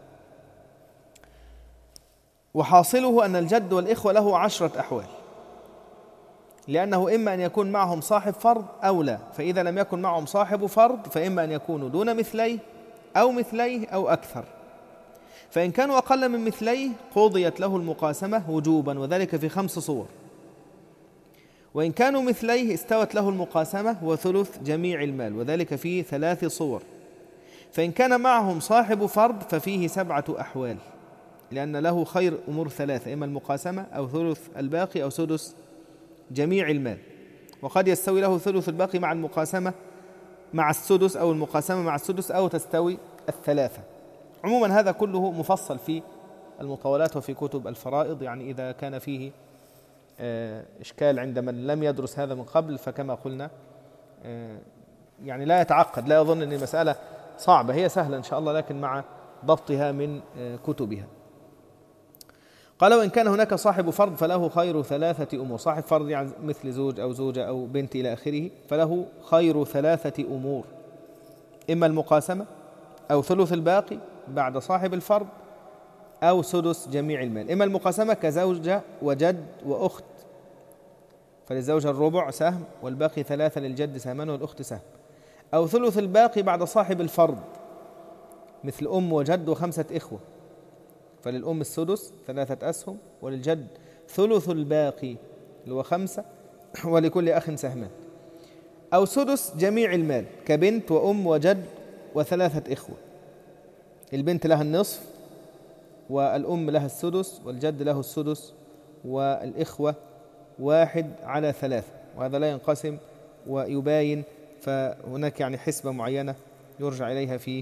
وحاصله أن الجد والإخوة له عشرة أحوال، لأنه إما أن يكون معهم صاحب فرض أو لا، فإذا لم يكن معهم صاحب فرض فإما أن يكونوا دون مثليه أو مثليه أو أكثر، فإن كانوا أقل من مثليه قضيت له المقاسمة وجوبا، وذلك في خمس صور. وإن كانوا مثليه استوت له المقاسمة وثلث جميع المال، وذلك في ثلاث صور. فإن كان معهم صاحب فرض ففيه سبعة أحوال، لأن له خير أمور ثلاثة، إما المقاسمة أو ثلث الباقي أو سدس جميع المال. وقد يستوي له ثلث الباقي مع المقاسمة مع السدس، أو المقاسمة مع السدس، أو تستوي الثلاثة. عموما هذا كله مفصل في المطولات وفي كتب الفرائض، يعني إذا كان فيه إشكال عند من لم يدرس هذا من قبل فكما قلنا يعني لا يتعقد، لا يظن أن المسألة صعبة، هي سهلة إن شاء الله، لكن مع ضبطها من كتبها. قال وإن كان هناك صاحب فرض فله خير ثلاثة أمور، صاحب فرض يعني مثل زوج أو زوجة أو بنت إلى آخره، فله خير ثلاثة أمور، إما المقاسمة أو ثلث الباقي بعد صاحب الفرض، أو سدس جميع المال. إما المقاسمة كزوجة وجد وأخت، فللزوجة الربع سهم، والباقي ثلاثة للجد سهمان والأخت سهم. أو ثلث الباقي بعد صاحب الفرض مثل أم وجد وخمسة إخوة، فللأم السدس ثلاثة أسهم، وللجد ثلث الباقي اللي هو خمسة، ولكل أخ سهمان. أو سدس جميع المال كبنت وأم وجد وثلاثة إخوة، البنت لها النصف، والأم لها السدس، والجد له السدس، والإخوة واحد على ثلاثة، وهذا لا ينقسم ويباين، فهناك يعني حسبة معينة يرجع إليها في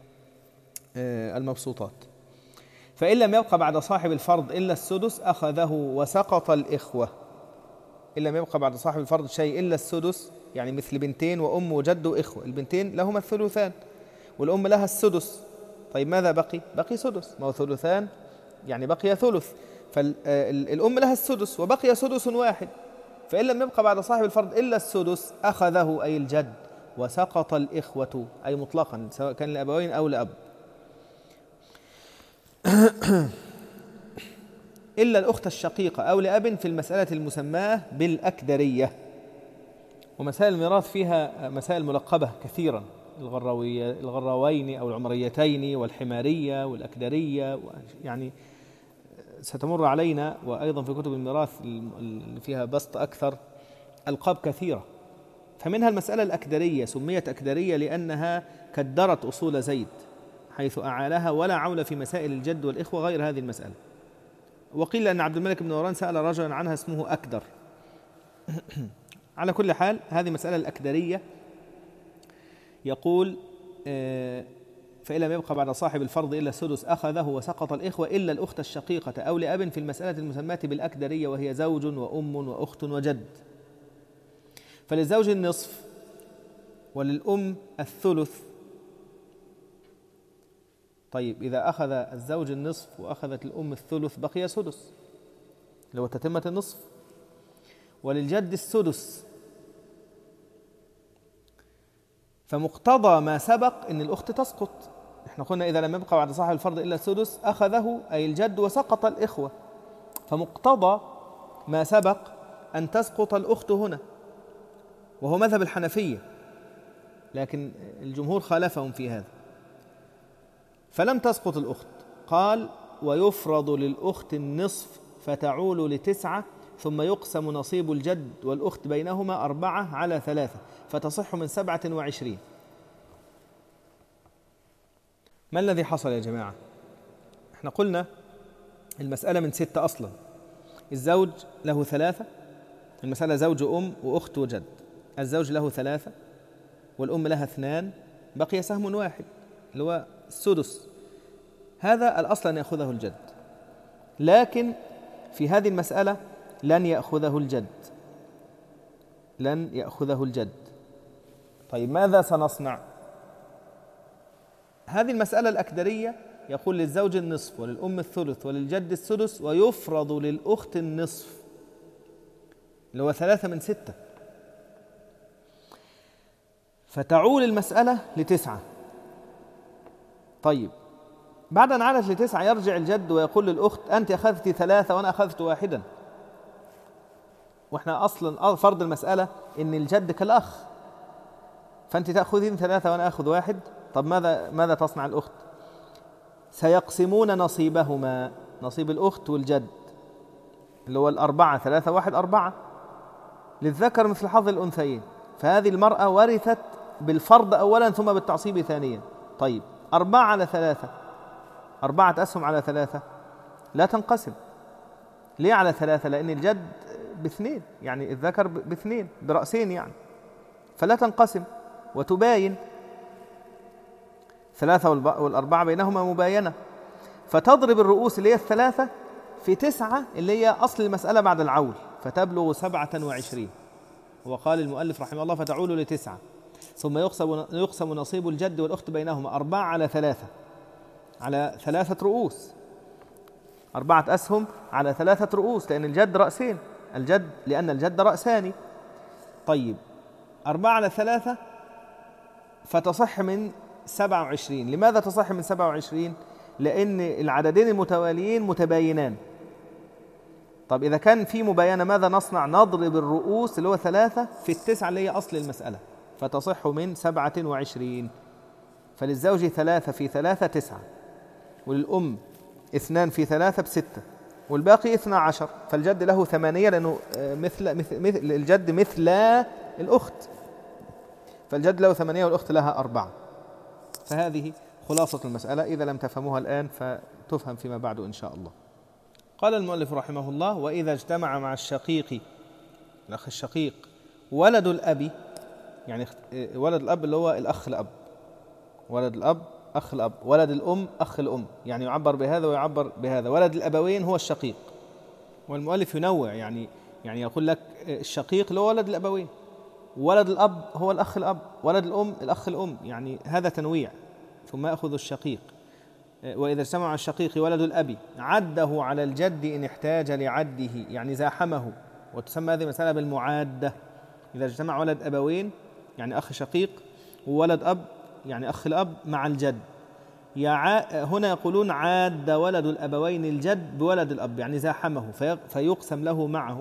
المبسوطات. فإن لم يبقى بعد صاحب الفرض إلا السدس أخذه وسقط الإخوة. إن لم يبقى بعد صاحب الفرض شيء إلا السدس، يعني مثل بنتين وأم وجد وإخوة، البنتين لهما الثلثان والأم لها السدس، طيب ماذا بقي؟ بقي سدس، ما هو ثلثان يعني بقي ثلث، فالأم لها السدس وبقي سدس واحد. فإن لم يبقى بعد صاحب الفرض إلا السدس أخذه أي الجد وسقط الإخوة، أي مطلقا سواء كان لأبوين أو لأب، إلا الأخت الشقيقة أو لأب في المسألة المسماة بالأكدرية. ومسائل الميراث فيها مسائل ملقبة كثيرا، الغراوية الغراوين أو العمريتين والحمارية والأكدرية، يعني ستمر علينا، وأيضا في كتب الميراث اللي فيها بسط أكثر ألقاب كثيرة. فمنها المسألة الأكدرية، سميت أكدرية لأنها كدرت أصول زيد، حيث أعالها ولا عول في مسائل الجد والإخوة غير هذه المسألة. وقيل أن عبد الملك بن مروان سأل رجلا عنها اسمه أكدر. على كل حال هذه مسألة الأكدرية. يقول فإن لم يبقى بعد صاحب الفرض إلا السدس أخذه وسقط الإخوة إلا الأخت الشقيقة أو لأب في المسألة المسماة بالأكدرية، وهي زوج وأم وأخت وجد. فللزوج النصف وللأم الثلث. طيب إذا أخذ الزوج النصف وأخذت الأم الثلث بقي سدس لو تتمة النصف. وللجد السدس. فمقتضى ما سبق إن الأخت تسقط. إحنا قلنا إذا لم يبقى بعد صاحب الفرض إلا السدس أخذه أي الجد وسقط الإخوة، فمقتضى ما سبق أن تسقط الأخت هنا، وهو مذهب الحنفية، لكن الجمهور خالفهم في هذا. فلم تسقط الأخت. قال ويفرض للأخت النصف فتعول لتسعة، ثم يقسم نصيب الجد والأخت بينهما أربعة على ثلاثة فتصح من سبعة وعشرين. ما الذي حصل يا جماعة؟ احنا قلنا المسألة من ستة أصلا. الزوج له ثلاثة، المسألة زوج أم وأخت وجد. الزوج له ثلاثة والأم لها اثنان، بقي سهم واحد اللي هو السدس. هذا الأصل أن يأخذه الجد، لكن في هذه المسألة لن يأخذه الجد، لن يأخذه الجد. طيب ماذا سنصنع؟ هذه المسألة الأكدرية يقول للزوج النصف وللأم الثلث وللجد السدس، ويفرض للأخت النصف اللي هو ثلاثة من ستة، فتعول المسألة لتسعة. طيب بعد أن عادت لتسعة يرجع الجد ويقول للأخت أنت أخذت ثلاثة وأنا أخذت واحدا، وإحنا أصلا فرض المسألة إن الجد كالأخ، فأنت تأخذين ثلاثة وأنا أخذ واحد. طب ماذا ماذا تصنع الأخت؟ سيقسمون نصيبهما، نصيب الأخت والجد اللي هو الأربعة، ثلاثة واحد أربعة، للذكر مثل حظ الأنثيين. فهذه المرأة ورثت بالفرض أولا ثم بالتعصيب ثانيا. طيب أربعة على ثلاثة، أربعة أسهم على ثلاثة لا تنقسم. ليه على ثلاثة؟ لأن الجد باثنين، يعني الذكر باثنين برأسين يعني، فلا تنقسم وتباين. ثلاثة والأربعة بينهما مباينة، فتضرب الرؤوس اللي هي الثلاثة في تسعة اللي هي أصل المسألة بعد العول، فتبلغ سبعة وعشرين. وقال المؤلف رحمه الله فتعول لتسعة، ثم يقسم, يقسم نصيب الجد والأخت بينهما أربعة على ثلاثة، على ثلاثة رؤوس، أربعة أسهم على ثلاثة رؤوس، لأن الجد رأسين، الجد لأن الجد رأسان. طيب أربعة على ثلاثة فتصح من سبعة وعشرين. لماذا تصح من سبعة وعشرين؟ لأن العددين المتواليين متباينان. طب إذا كان في مباينة ماذا نصنع؟ نضرب الرؤوس اللي هو ثلاثة في التسعة اللي هي أصل المسألة، فتصح من سبعة وعشرين. فللزوج ثلاثة في ثلاثة تسعة، وللأم اثنان في ثلاثة بستة، والباقي اثنى عشر. فالجد له ثمانية لأنه مثل, مثل, مثل الجد مثل الأخت، فالجد له ثمانية والأخت لها أربعة. فهذه خلاصة المسألة، إذا لم تفهموها الآن فتفهم فيما بعد إن شاء الله. قال المؤلف رحمه الله وإذا اجتمع مع الشقيق، الأخ الشقيق، ولد الأب، يعني ولد الأب اللي هو الأخ الأب، ولد الأب أخ الأب، ولد الأم أخ الأم، يعني يعبر بهذا ويعبر بهذا. ولد الأبوين هو الشقيق، والمؤلف ينوع، يعني يعني يقول لك الشقيق اللي هو ولد الأبوين، ولد الأب هو الأخ الأب، ولد الأم الأخ الأم، يعني هذا تنويع. ثم يأخذ الشقيق. وإذا اجتمع الشقيق ولد الأب عده على الجد إن احتاج لعده، يعني زاحمه، وتسمى هذه المسألة بالمعادة. إذا اجتمع ولد أبوين يعني أخ شقيق وولد أب يعني أخ الأب مع الجد، هنا يقولون عاد ولد الأبوين الجد بولد الأب، يعني زاحمه فيقسم له معه،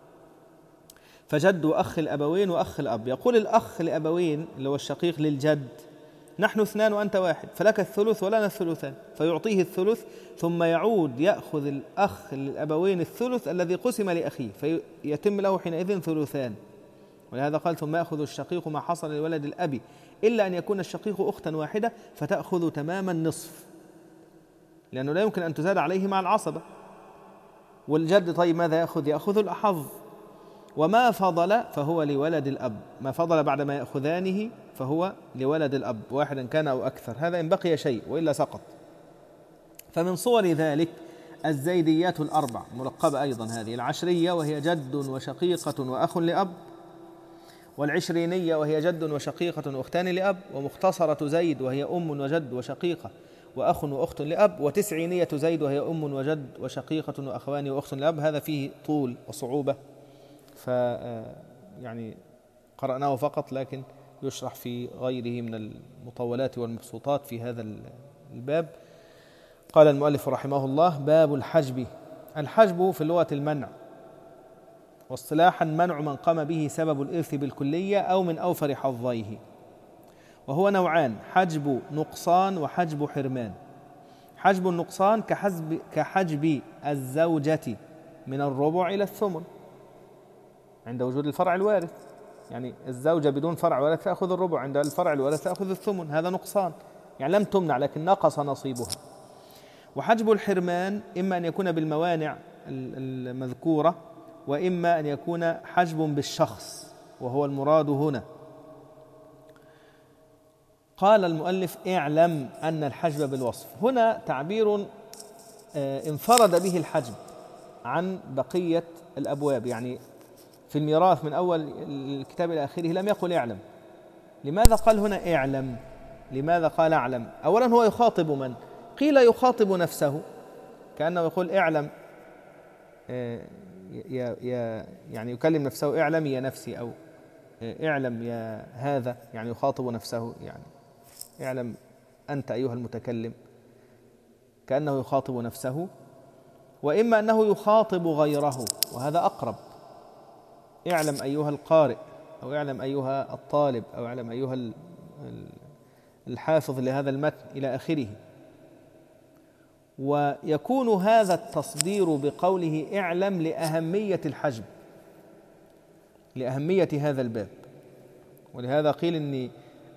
فجد أخ الأبوين وأخ الأب. يقول الأخ الأبوين اللي هو الشقيق للجد نحن اثنان وأنت واحد، فلك الثلث ولنا الثلثان، فيعطيه الثلث، ثم يعود يأخذ الأخ للأبوين الثلث الذي قسم لأخيه، فيتم له حينئذ ثلثان. ولهذا قال ثم يأخذ الشقيق ما حصل لولد الأب إلا أن يكون الشقيق أختا واحدة فتأخذ تمام النصف، لأنه لا يمكن أن تزاد عليه مع العصبة. والجد طيب ماذا يأخذ؟ يأخذ الأحظ. وما فضل فهو لولد الأب، ما فضل بعد ما يأخذانه فهو لولد الأب واحدا كان أو أكثر، هذا إن بقي شيء وإلا سقط. فمن صور ذلك الزيديات الأربع ملقبة أيضا هذه: العشرية وهي جد وشقيقة وأخ لأب، والعشرينية وهي جد وشقيقة وأختان لأب، ومختصرة زيد وهي أم وجد وشقيقة وأخ وأخت لأب، وتسعينية زيد وهي أم وجد وشقيقة وأخوان وأخت لأب. هذا فيه طول وصعوبة، ف يعني قرأناه فقط، لكن يشرح في غيره من المطولات والمبسوطات في هذا الباب. قال المؤلف رحمه الله: باب الحجب. الحجب في اللغة المنع، واصطلاحا منع من قام به سبب الإرث بالكلية أو من أوفر حظيه، وهو نوعان: حجب نقصان وحجب حرمان. حجب النقصان كحجب, كحجب الزوجة من الربع إلى الثمن عند وجود الفرع الوارث، يعني الزوجة بدون فرع وارث تأخذ الربع، عند الفرع الوارث تأخذ الثمن، هذا نقصان، يعني لم تمنع لكن نقص نصيبها. وحجب الحرمان إما أن يكون بالموانع المذكورة، وإما أن يكون حجب بالشخص، وهو المراد هنا. قال المؤلف: اعلم أن الحجب بالوصف. هنا تعبير انفرد به الحجب عن بقية الأبواب، يعني في الميراث من أول الكتاب إلى آخره لم يقل اعلم. لماذا قال هنا اعلم؟ لماذا قال اعلم؟ أولا هو يخاطب من؟ قيل يخاطب نفسه، كأنه يقول اعلم، يا يا يعني يكلم نفسه: اعلم يا نفسي، أو اعلم يا هذا، يعني يخاطب نفسه، يعني اعلم أنت أيها المتكلم، كأنه يخاطب نفسه. وإما أنه يخاطب غيره، وهذا أقرب: اعلم أيها القارئ، أو اعلم أيها الطالب، أو اعلم أيها الحافظ لهذا المتن إلى آخره. ويكون هذا التصدير بقوله اعلم لأهمية الحجب، لأهمية هذا الباب. ولهذا قيل أن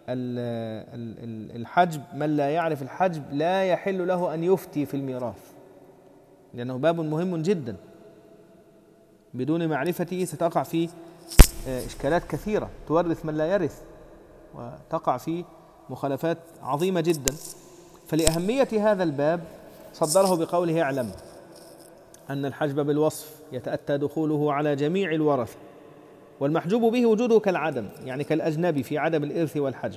الحجب، من لا يعرف الحجب لا يحل له أن يفتي في الميراث، لأنه باب مهم جدا، بدون معرفته ستقع فيه إشكالات كثيرة تورث من لا يرث، وتقع فيه مخالفات عظيمة جدا. فلأهمية هذا الباب صدره بقوله اعلم أن الحجب بالوصف يتأتى دخوله على جميع الورثة، والمحجوب به وجوده كالعدم، يعني كالأجنبي في عدم الإرث والحجب،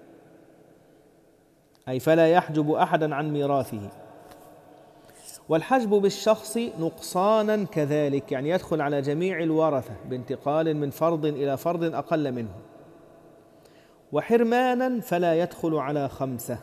أي فلا يحجب أحدا عن ميراثه. والحجب بالشخص نقصانا كذلك، يعني يدخل على جميع الورثة بانتقال من فرض إلى فرض أقل منه. وحرمانا فلا يدخل على خمسة،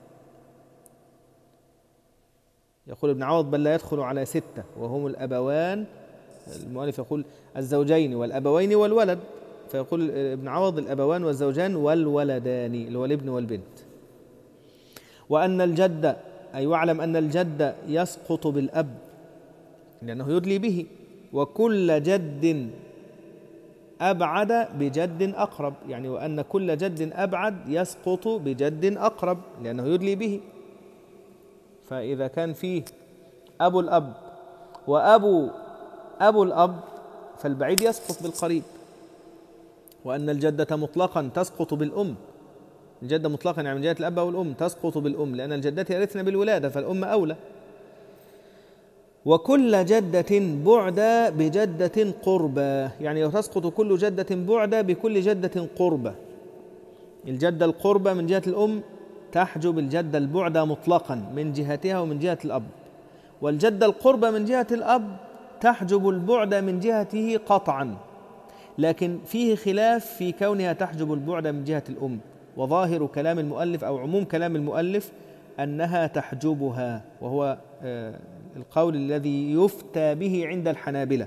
يقول ابن عوض: بل لا يدخل على ستة، وهم الأبوان. المؤلف يقول الزوجين والأبوين والولد، فيقول ابن عوض الأبوان والزوجان والولدان، اللي هو الابن والبنت. وأن الجد، أي واعلم أن الجد يسقط بالأب لأنه يدلي به، وكل جد أبعد بجد أقرب، يعني وأن كل جد أبعد يسقط بجد أقرب لأنه يدلي به. فإذا كان فيه أبو الأب وأبو أبو الأب فالبعيد يسقط بالقريب. وأن الجدة مطلقا تسقط بالأم، الجدة مطلقا يعني من جهة الأب أو الأم تسقط بالأم، لأن الجدات يرثن بالولادة فالأم أولى. وكل جدة بعد بجدة قربى، يعني تسقط كل جدة بعد بكل جدة قربى. الجدة القربى من جهة الأم تحجب الجدة البعد مطلقا من جهتها ومن جهة الأب، والجدة القربى من جهة الأب تحجب البعد من جهته قطعا، لكن فيه خلاف في كونها تحجب البعد من جهة الأم. وظاهر كلام المؤلف أو عموم كلام المؤلف أنها تحجبها، وهو القول الذي يفتى به عند الحنابلة.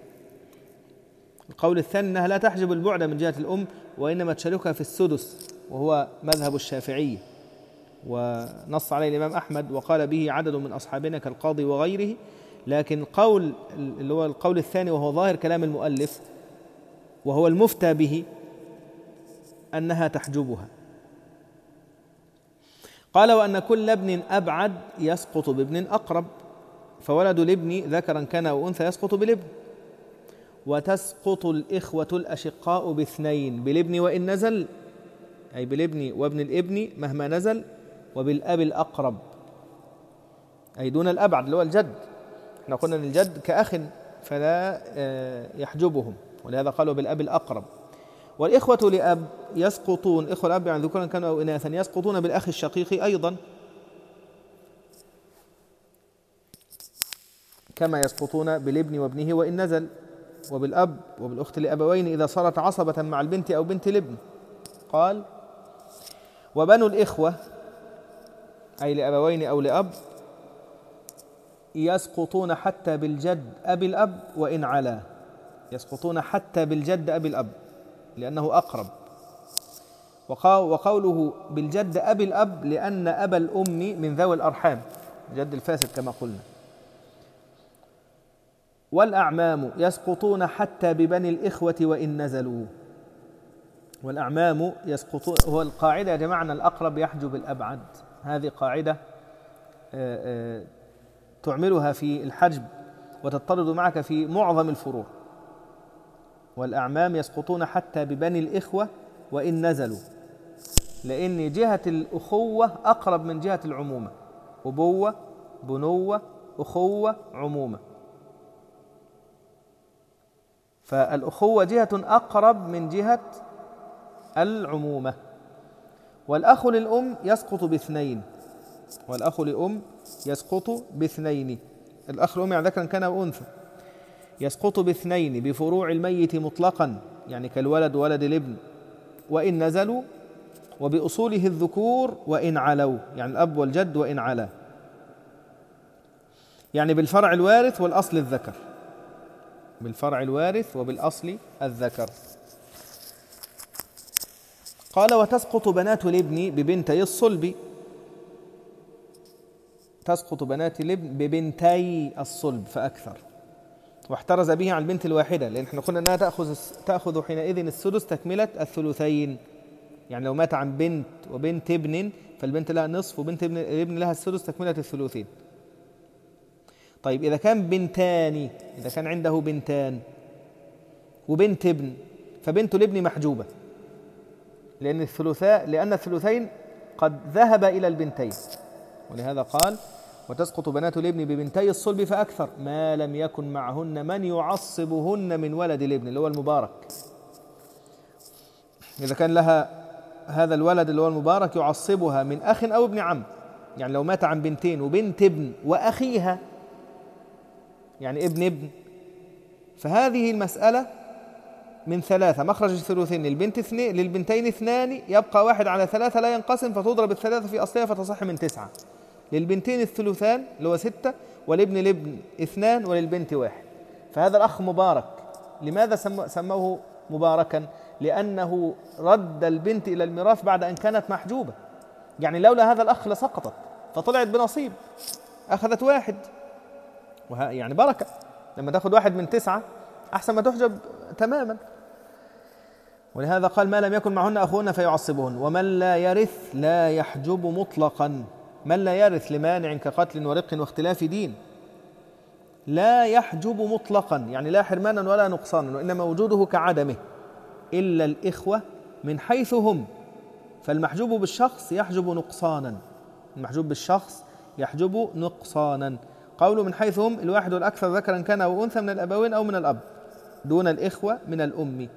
القول الثاني أنها لا تحجب البعد من جهة الأم، وإنما تشاركها في السدس، وهو مذهب الشافعي، ونص عليه الإمام أحمد وقال به عدد من أصحابنا كالقاضي وغيره. لكن القول اللي هو القول الثاني وهو ظاهر كلام المؤلف وهو المفتى به أنها تحجبها. قال: وأن كل ابن أبعد يسقط بابن أقرب، فولد الابن ذكرا كان أو أنثى يسقط بالابن. وتسقط الإخوة الأشقاء باثنين، بالابن وإن نزل، أي بالابن وابن الابن مهما نزل، وبالأب الأقرب أي دون الأبعد اللي هو الجد. احنا قلنا أن الجد كأخ فلا يحجبهم، ولهذا قالوا بالأب الأقرب. والإخوة لأب يسقطون، إخوة الأب يعني ذكورا كانوا أو إناثا، يسقطون بالأخ الشقيق أيضا كما يسقطون بالابن وابنه وإن نزل، وبالأب وبالأخت لأبوين إذا صارت عصبة مع البنت أو بنت الابن. قال: وبنو الإخوة أي لأبوين أو لأب يسقطون حتى بالجد أبي الأب وإن علا، يسقطون حتى بالجد أبي الأب لأنه أقرب. وقوله بالجد أبي الأب لأن أبا الأم من ذوي الأرحام، جد الفاسد كما قلنا. والأعمام يسقطون حتى ببني الإخوة وإن نزلوا، والأعمام يسقطون. هو القاعدة يا جماعة أن الأقرب يحجب الأبعد، هذه قاعدة تعملها في الحجب وتضطرد معك في معظم الفروع. والأعمام يسقطون حتى ببني الإخوة وإن نزلوا، لأن جهة الأخوة أقرب من جهة العمومة، أبوة بنوة أخوة عمومة، فالأخوة جهة أقرب من جهة العمومة. والأخ للأم يسقط باثنين، والأخ لأم يسقط باثنين، الأخ لأم يعني ذكرا كان أو أنثى، يسقط باثنين بفروع الميت مطلقا يعني كالولد ولد الابن وإن نزلوا، وبأصوله الذكور وإن علوا يعني الأب والجد وإن علا، يعني بالفرع الوارث والأصل الذكر، بالفرع الوارث وبالأصل الذكر. قال: وتسقط بنات الابن ببنتي الصلب، تسقط بنات الابن ببنتي الصلب فأكثر، واحترز به عن البنت الواحدة، لأن احنا قلنا أنها تأخذ, تأخذ حينئذ السدس تكملة الثلثين، يعني لو مات عن بنت وبنت ابن فالبنت لها نصف وبنت ابن الابن لها السدس تكملة الثلثين. طيب إذا كان بنتان، إذا كان عنده بنتان وبنت ابن فبنت الابن محجوبة، لأن الثلثاء لأن الثلثين قد ذهب إلى البنتين، ولهذا قال: وتسقط بنات الابن ببنتي الصلب فأكثر ما لم يكن معهن من يعصبهن من ولد الابن اللي هو المبارك. إذا كان لها هذا الولد اللي هو المبارك يعصبها من أخ أو ابن عم، يعني لو مات عن بنتين وبنت ابن وأخيها يعني ابن ابن، فهذه المسألة من ثلاثة مخرج الثلثين، للبنت اثنين للبنتين اثنان يبقى واحد على ثلاثة لا ينقسم فتضرب الثلاثة في أصلها فتصح من تسعة، للبنتين الثلثان اللي هو ستة، ولابن الابن اثنان، وللبنت واحد. فهذا الأخ مبارك، لماذا سموه مباركا؟ لأنه رد البنت إلى الميراث بعد أن كانت محجوبة، يعني لولا هذا الأخ لسقطت فطلعت بنصيب، أخذت واحد، وها يعني بركة، لما تأخذ واحد من تسعة أحسن ما تحجب تماما. ولهذا قال: ما لم يكن معهن أخوهن فيعصبهن. ومن لا يرث لا يحجب مطلقا، من لا يرث لمانع كقتل ورق واختلاف دين لا يحجب مطلقا، يعني لا حرمانا ولا نقصانا، وإنما وجوده كعدمه، إلا الإخوة من حيث هم، فالمحجوب بالشخص يحجب نقصانا، المحجوب بالشخص يحجب نقصانا. قوله من حيث هم الواحد والأكثر ذكرا كان أو أنثى من الأبوين أو من الأب، دون الإخوة من الأم.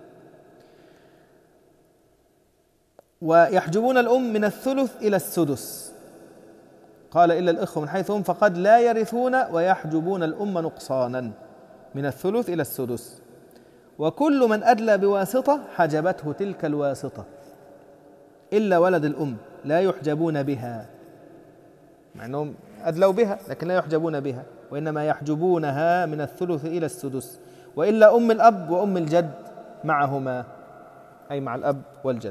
ويحجبون الأم من الثلث إلى السدس، قال إلا الإخوة من حيث هم فقد لا يرثون، ويحجبون الأم نقصانا من الثلث إلى السدس. وكل من أدلى بواسطة حجبته تلك الواسطة إلا ولد الأم لا يحجبون بها، مع أنهم أدلوا بها لكن لا يحجبون بها، وإنما يحجبونها من الثلث إلى السدس، وإلا أم الأب وأم الجد معهما، أي مع الأب والجد.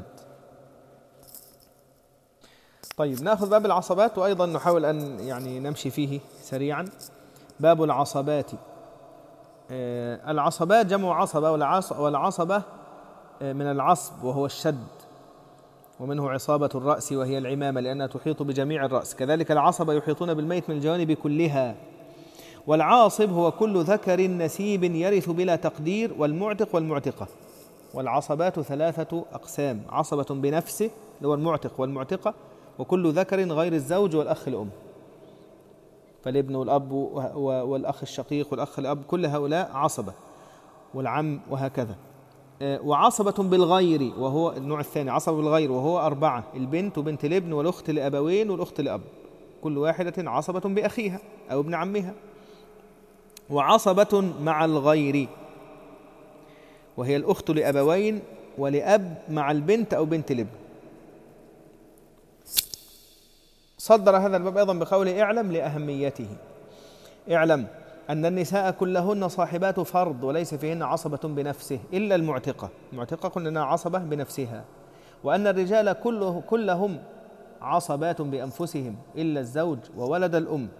طيب نأخذ باب العصبات، وأيضا نحاول أن يعني نمشي فيه سريعا. باب العصبات. آه العصبات جمع عصبة، والعصبة آه من العصب وهو الشد، ومنه عصابة الرأس وهي العمامة لأنها تحيط بجميع الرأس، كذلك العصبة يحيطون بالميت من الجوانب كلها. والعاصب هو كل ذكر نسيب يرث بلا تقدير، والمعتق والمعتقة. والعصبات ثلاثة أقسام: عصبة بنفسه اللي هو المعتق والمعتقة، وكل ذكر غير الزوج والأخ الأم، فالابن والأب والأخ الشقيق والأخ الأب كل هؤلاء عصبة، والعم وهكذا. وعصبة بالغير وهو النوع الثاني، عصبة بالغير وهو أربعة: البنت وبنت الابن والأخت لأبوين والأخت لأب، كل واحدة عصبة بأخيها أو ابن عمها. وعصبة مع الغير وهي الأخت لأبوين ولأب مع البنت أو بنت الابن. صدر هذا الباب أيضا بقوله: اعلم لأهميته، اعلم أن النساء كلهن صاحبات فرض وليس فيهن عصبة بنفسه إلا المعتقة، المعتقة قلنا أنها عصبة بنفسها، وأن الرجال كله كلهم عصبات بأنفسهم إلا الزوج وولد الأم،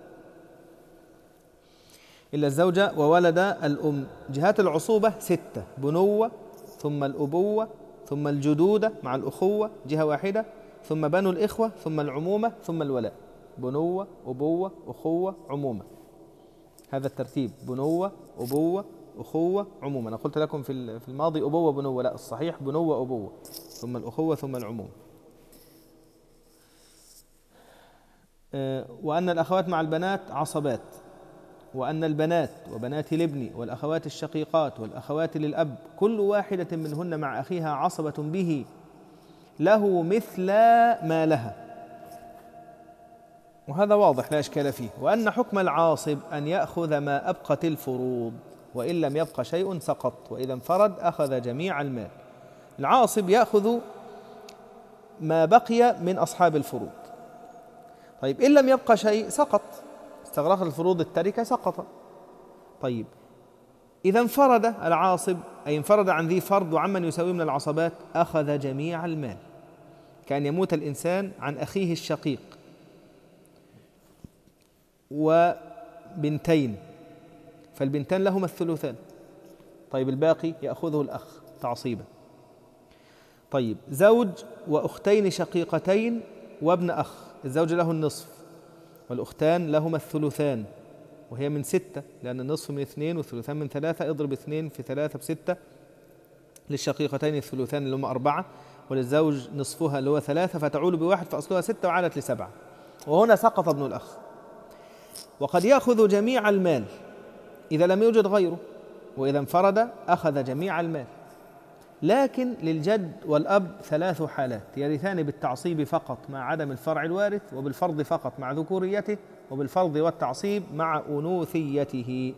إلا الزوجة وولد الأم. جهات العصوبة ستة: بنوة، ثم الأبوة، ثم الجدودة مع الأخوة جهة واحدة، ثم بنو الإخوة، ثم العمومة، ثم الولاء. بنوة، أبوة، أخوة، عمومة، هذا الترتيب: بنوة، أبوة، أخوة، عمومة. أنا قلت لكم في الماضي أبوة بنوة، لا، الصحيح بنوة أبوة، ثم الأخوة، ثم العمومة. وأن الأخوات مع البنات عصبات، وأن البنات وبنات الابن والأخوات الشقيقات والأخوات للأب كل واحدة منهن مع أخيها عصبة به له مثل ما لها، وهذا واضح لا إشكال فيه. وأن حكم العاصب أن يأخذ ما أبقت الفروض، وإن لم يبق شيء سقط، وإذا انفرد أخذ جميع المال. العاصب يأخذ ما بقي من أصحاب الفروض. طيب إن لم يبق شيء سقط، استغرقت الفروض التركة سقط. طيب إذا انفرد العاصب أي انفرد عن ذي فرض وعمن يساوي من العصبات أخذ جميع المال، كأن يموت الإنسان عن أخيه الشقيق وبنتين، فالبنتان لهما الثلثان، طيب الباقي يأخذه الأخ تعصيبا. طيب زوج وأختين شقيقتين وابن أخ، الزوج له النصف والأختان لهما الثلثان، وهي من ستة لأن النصف من اثنين والثلثان من ثلاثة، اضرب اثنين في ثلاثة بستة. للشقيقتين الثلثان اللي هم أربعة، وللزوج نصفها اللي هو ثلاثة، فتعول بواحد فأصلها ستة وعادت لسبعة، وهنا سقط ابن الأخ. وقد يأخذ جميع المال إذا لم يوجد غيره، وإذا انفرد أخذ جميع المال. لكن للجد والأب ثلاث حالات: يرثان بالتعصيب فقط مع عدم الفرع الوارث، وبالفرض فقط مع ذكوريته، وبالفرض والتعصيب مع أنوثيته.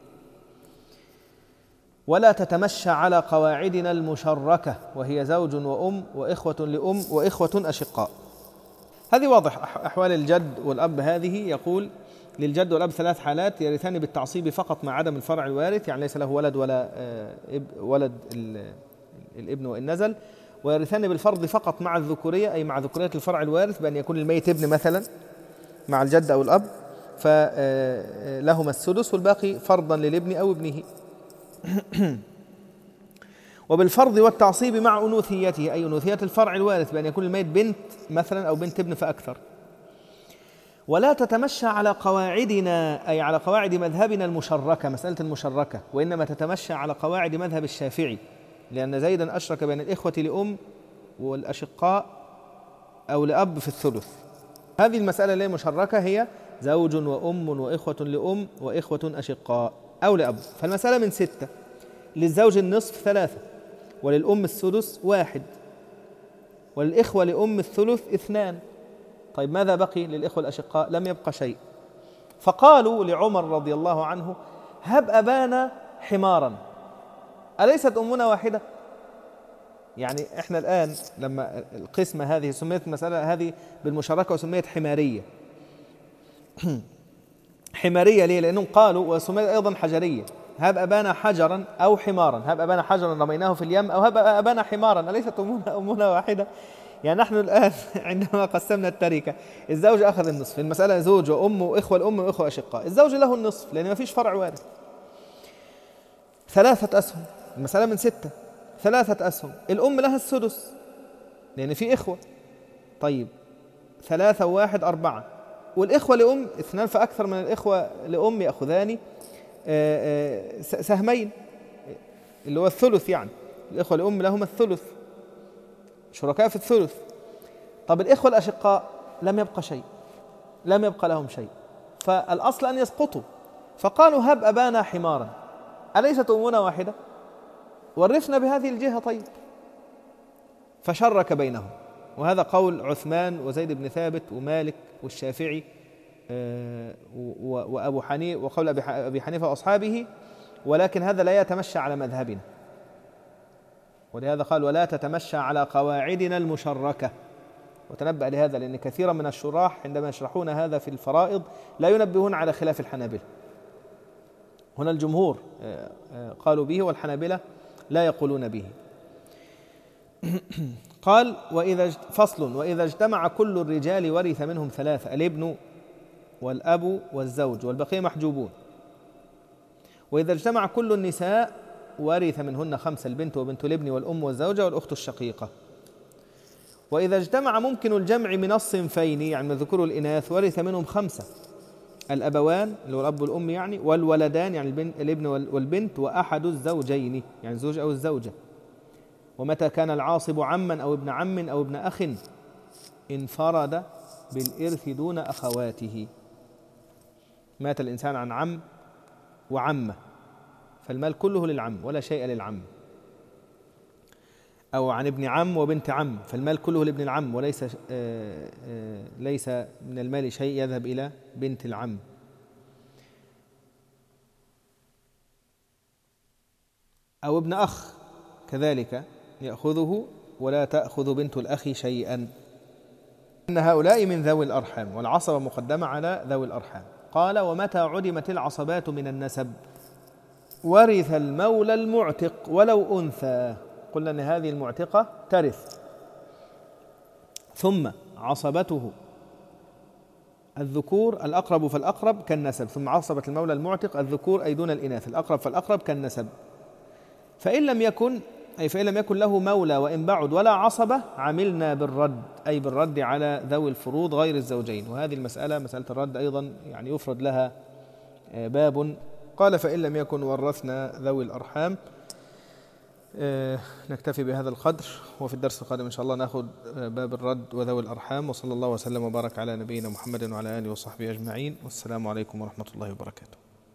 ولا تتمشى على قواعدنا المشركة، وهي زوج وأم وإخوة لأم وإخوة أشقاء. هذه واضح أحوال الجد والأب. هذه يقول للجد والأب ثلاث حالات: يرثان بالتعصيب فقط مع عدم الفرع الوارث، يعني ليس له ولد ولا ولد الابن وإن نزل، ويرثان بالفرض فقط مع الذكورية أي مع ذكورية الفرع الوارث، بأن يكون الميت ابن مثلا مع الجد أو الأب فلهما السدس، والباقي فرضا للابن أو ابنه. وبالفرض والتعصيب مع أنوثيته أي أنوثية الفرع الوارث، بأن يكون الميت بنت مثلا أو بنت ابن فأكثر. ولا تتمشى على قواعدنا أي على قواعد مذهبنا المشركة، مسألة المشركة، وإنما تتمشى على قواعد مذهب الشافعي، لأن زيدا أشرك بين الإخوة لأم والأشقاء أو لأب في الثلث. هذه المسألة اللي مشركة هي زوج وأم وإخوة لأم وإخوة أشقاء أو لأب. فالمسألة من ستة: للزوج النصف ثلاثة، وللأم السدس واحد، وللإخوة لأم الثلث اثنان. طيب ماذا بقي للإخوة الأشقاء؟ لم يبق شيء. فقالوا لعمر رضي الله عنه: هب أبانا حمارا، أليست أمنا واحدة؟ يعني إحنا الآن لما القسمة هذه سميت المسألة هذه بالمشاركة وسميت حمارية. حمارية ليه؟ لأنهم قالوا وسميت أيضا حجرية: هب أبانا حجرا أو حمارا، هب أبانا حجرا رميناه في اليم، أو هب أبانا حمارا، أليست أمنا أمنا واحدة؟ يعني نحن الآن عندما قسمنا التركة الزوج أخذ النصف، المسألة زوج وأم وإخوة الأم وإخوة أشقاء، الزوج له النصف لأن ما فيش فرع وارث. ثلاثة أسهم، المسألة من ستة، ثلاثة أسهم. الأم لها السدس لأن في إخوة. طيب ثلاثة وواحد أربعة، والإخوة لأم اثنان فأكثر من الإخوة لأم يأخذان سهمين اللي هو الثلث، يعني الإخوة لأم لهم الثلث، شركاء في الثلث. طب الإخوة الأشقاء لم يبقى شيء، لم يبقى لهم شيء، فالأصل أن يسقطوا، فقالوا هب أبانا حمارا، أليست أمنا واحدة؟ ورثنا بهذه الجهة طيب. فشرك بينهم، وهذا قول عثمان وزيد بن ثابت ومالك والشافعي وأبو حنيفة وقول أبي حنيفة وأصحابه، ولكن هذا لا يتمشى على مذهبنا، ولهذا قال ولا تتمشى على قواعدنا المشركة. وتنبأ لهذا لأن كثيرا من الشراح عندما يشرحون هذا في الفرائض لا ينبهون على خلاف الحنابلة. هنا الجمهور قالوا به والحنابلة لا يقولون به. قال وإذا فصل وإذا اجتمع كل الرجال ورث منهم ثلاثة: الابن والأب والزوج والبقية محجوبون. وإذا اجتمع كل النساء ورث منهن خمسة: البنت وبنت الابن والأم والزوجة والأخت الشقيقة. وإذا اجتمع ممكن الجمع من الصنفين، يعني من الذكور والإناث، ورث منهم خمسة: الأبوان اللي هو الأب والأم يعني، والولدان يعني الابن والبنت، وأحد الزوجين يعني الزوج أو الزوجة. ومتى كان العاصب عما أو ابن عم أو ابن أخ انفرد بالإرث دون أخواته. مات الإنسان عن عم وعمة فالمال كله للعم ولا شيء للعم، أو عن ابن عم وبنت عم فالمال كله لابن العم وليس ليس من المال شيء يذهب إلى بنت العم. أو ابن أخ كذلك يأخذه ولا تأخذ بنت الأخ شيئا. إن هؤلاء من ذوي الأرحام، والعصبة مقدمة على ذوي الأرحام. قال ومتى عدمت العصبات من النسب ورث المولى المعتق ولو أنثى. قلنا أن هذه المعتقة ترث، ثم عصبته الذكور الأقرب فالأقرب كالنسب، ثم عصبة المولى المعتق الذكور أي دون الإناث الأقرب فالأقرب كالنسب. فإن لم يكن أي فإن لم يكن له مولى وإن بعد ولا عصبة عملنا بالرد، أي بالرد على ذوي الفروض غير الزوجين. وهذه المسألة مسألة الرد أيضا يعني يفرد لها باب. قال فإن لم يكن ورثنا ذوي الأرحام. نكتفي بهذا القدر، وفي الدرس القادم إن شاء الله نأخذ باب الرد وذوي الأرحام. وصلى الله وسلم وبارك على نبينا محمد وعلى آله وصحبه أجمعين، والسلام عليكم ورحمة الله وبركاته.